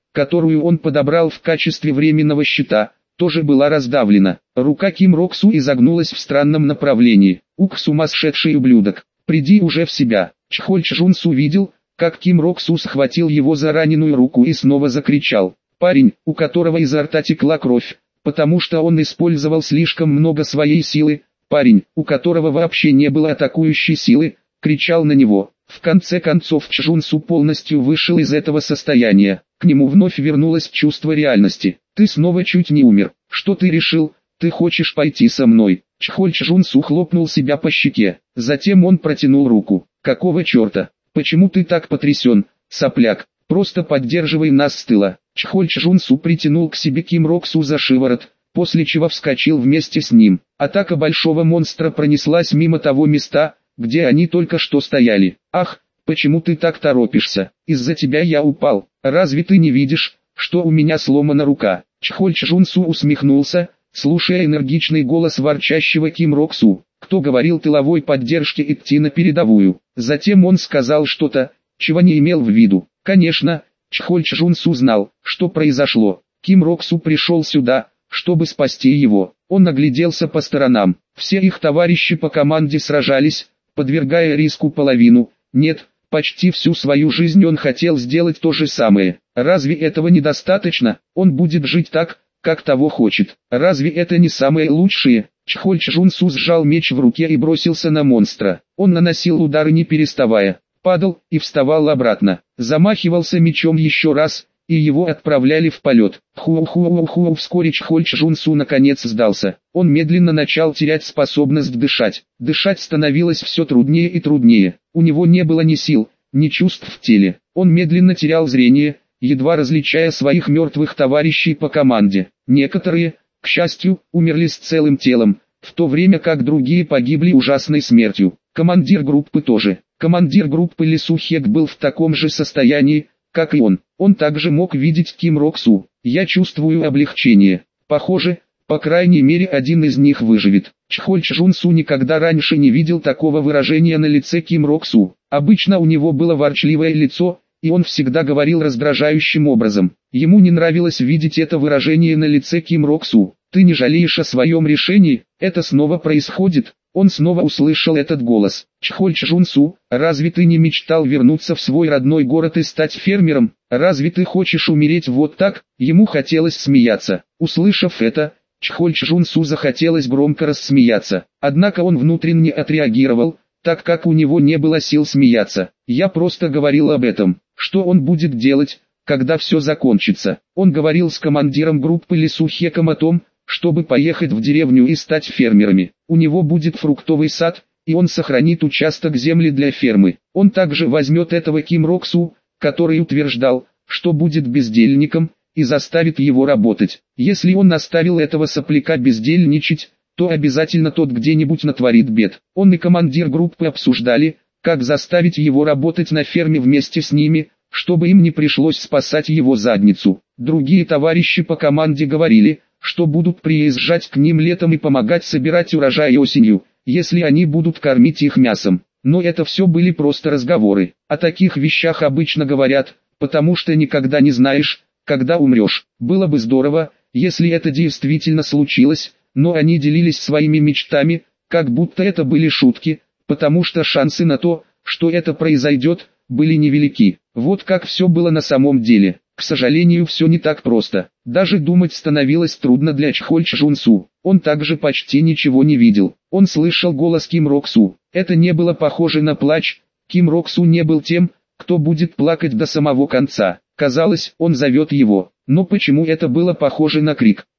которую он подобрал в качестве временного щита, тоже была раздавлена. Рука Ким Рок Су изогнулась в странном направлении. «Ух, сумасшедший ублюдок! Приди уже в себя!» Чхоль Чжун Су видел, как Ким Рок Су схватил его за раненую руку и снова закричал. Парень, у которого изо рта текла кровь, потому что он использовал слишком много своей силы, парень, у которого вообще не было атакующей силы, кричал на него. В конце концов Чжун Су полностью вышел из этого состояния. К нему вновь вернулось чувство реальности. «Ты снова чуть не умер. Что ты решил? Ты хочешь пойти со мной?» Чхоль Чжун Су хлопнул себя по щеке. Затем он протянул руку. «Какого черта? Почему ты так потрясен, сопляк? Просто поддерживай нас с тыла». Чхоль Чжун Су притянул к себе Ким Рок Су за шиворот, после чего вскочил вместе с ним. Атака большого монстра пронеслась мимо того места, где они только что стояли. «Ах, почему ты так торопишься? Из-за тебя я упал. Разве ты не видишь, что у меня сломана рука?» Чхоль Чжун Су усмехнулся, слушая энергичный голос ворчащего Ким Рок Су. Кто говорил тыловой поддержке идти на передовую? Затем он сказал что-то, чего не имел в виду. Конечно, Чхоль Чжун Су знал, что произошло. Ким Рок Су пришел сюда, чтобы спасти его. Он огляделся по сторонам. Все их товарищи по команде сражались, подвергая риску половину, нет, почти всю свою жизнь он хотел сделать то же самое. Разве этого недостаточно? Он будет жить так, как того хочет. Разве это не самое лучшее? Чхоль Чжун Су сжал меч в руке и бросился на монстра. Он наносил удары не переставая, падал и вставал обратно, замахивался мечом еще раз, и его отправляли в полет. Ху-ху-ху-ху. Вскоре Чхоль Чжун Су наконец сдался. Он медленно начал терять способность дышать. Дышать становилось все труднее и труднее. У него не было ни сил, ни чувств в теле. Он медленно терял зрение, едва различая своих мертвых товарищей по команде. Некоторые, к счастью, умерли с целым телом, в то время как другие погибли ужасной смертью. Командир группы тоже. Командир группы Ли Су Хек был в таком же состоянии, как и он. Он также мог видеть Ким Рок Су. «Я чувствую облегчение. Похоже, по крайней мере один из них выживет». Чхоль Чжун Су никогда раньше не видел такого выражения на лице Ким Рок Су. Обычно у него было ворчливое лицо, и он всегда говорил раздражающим образом. Ему не нравилось видеть это выражение на лице Ким Рок Су. «Ты не жалеешь о своем решении? Это снова происходит?» Он снова услышал этот голос. «Чхоль Чжун Су, разве ты не мечтал вернуться в свой родной город и стать фермером? Разве ты хочешь умереть вот так?» Ему хотелось смеяться. Услышав это, Чхоль Чжун Су захотелось громко рассмеяться. Однако он внутренне отреагировал, так как у него не было сил смеяться. «Я просто говорил об этом. Что он будет делать, когда все закончится?» Он говорил с командиром группы Ли Су Хеком о том, чтобы поехать в деревню и стать фермерами. У него будет фруктовый сад, и он сохранит участок земли для фермы. Он также возьмет этого Ким Рок Су, который утверждал, что будет бездельником, и заставит его работать. Если он оставил этого сопляка бездельничать, то обязательно тот где-нибудь натворит бед. Он и командир группы обсуждали, как заставить его работать на ферме вместе с ними, чтобы им не пришлось спасать его задницу. Другие товарищи по команде говорили, что будут приезжать к ним летом и помогать собирать урожай осенью, если они будут кормить их мясом. Но это все были просто разговоры. О таких вещах обычно говорят, потому что никогда не знаешь, когда умрешь. Было бы здорово, если это действительно случилось, но они делились своими мечтами, как будто это были шутки, потому что шансы на то, что это произойдет, были невелики. Вот как все было на самом деле. К сожалению, все не так просто. Даже думать становилось трудно для Чхоль Чжун Су. Он также почти ничего не видел. Он слышал голос Ким Рок Су. Это не было похоже на плач. Ким Рок Су не был тем, кто будет плакать до самого конца. Казалось, он зовет его. Но почему это было похоже на крик?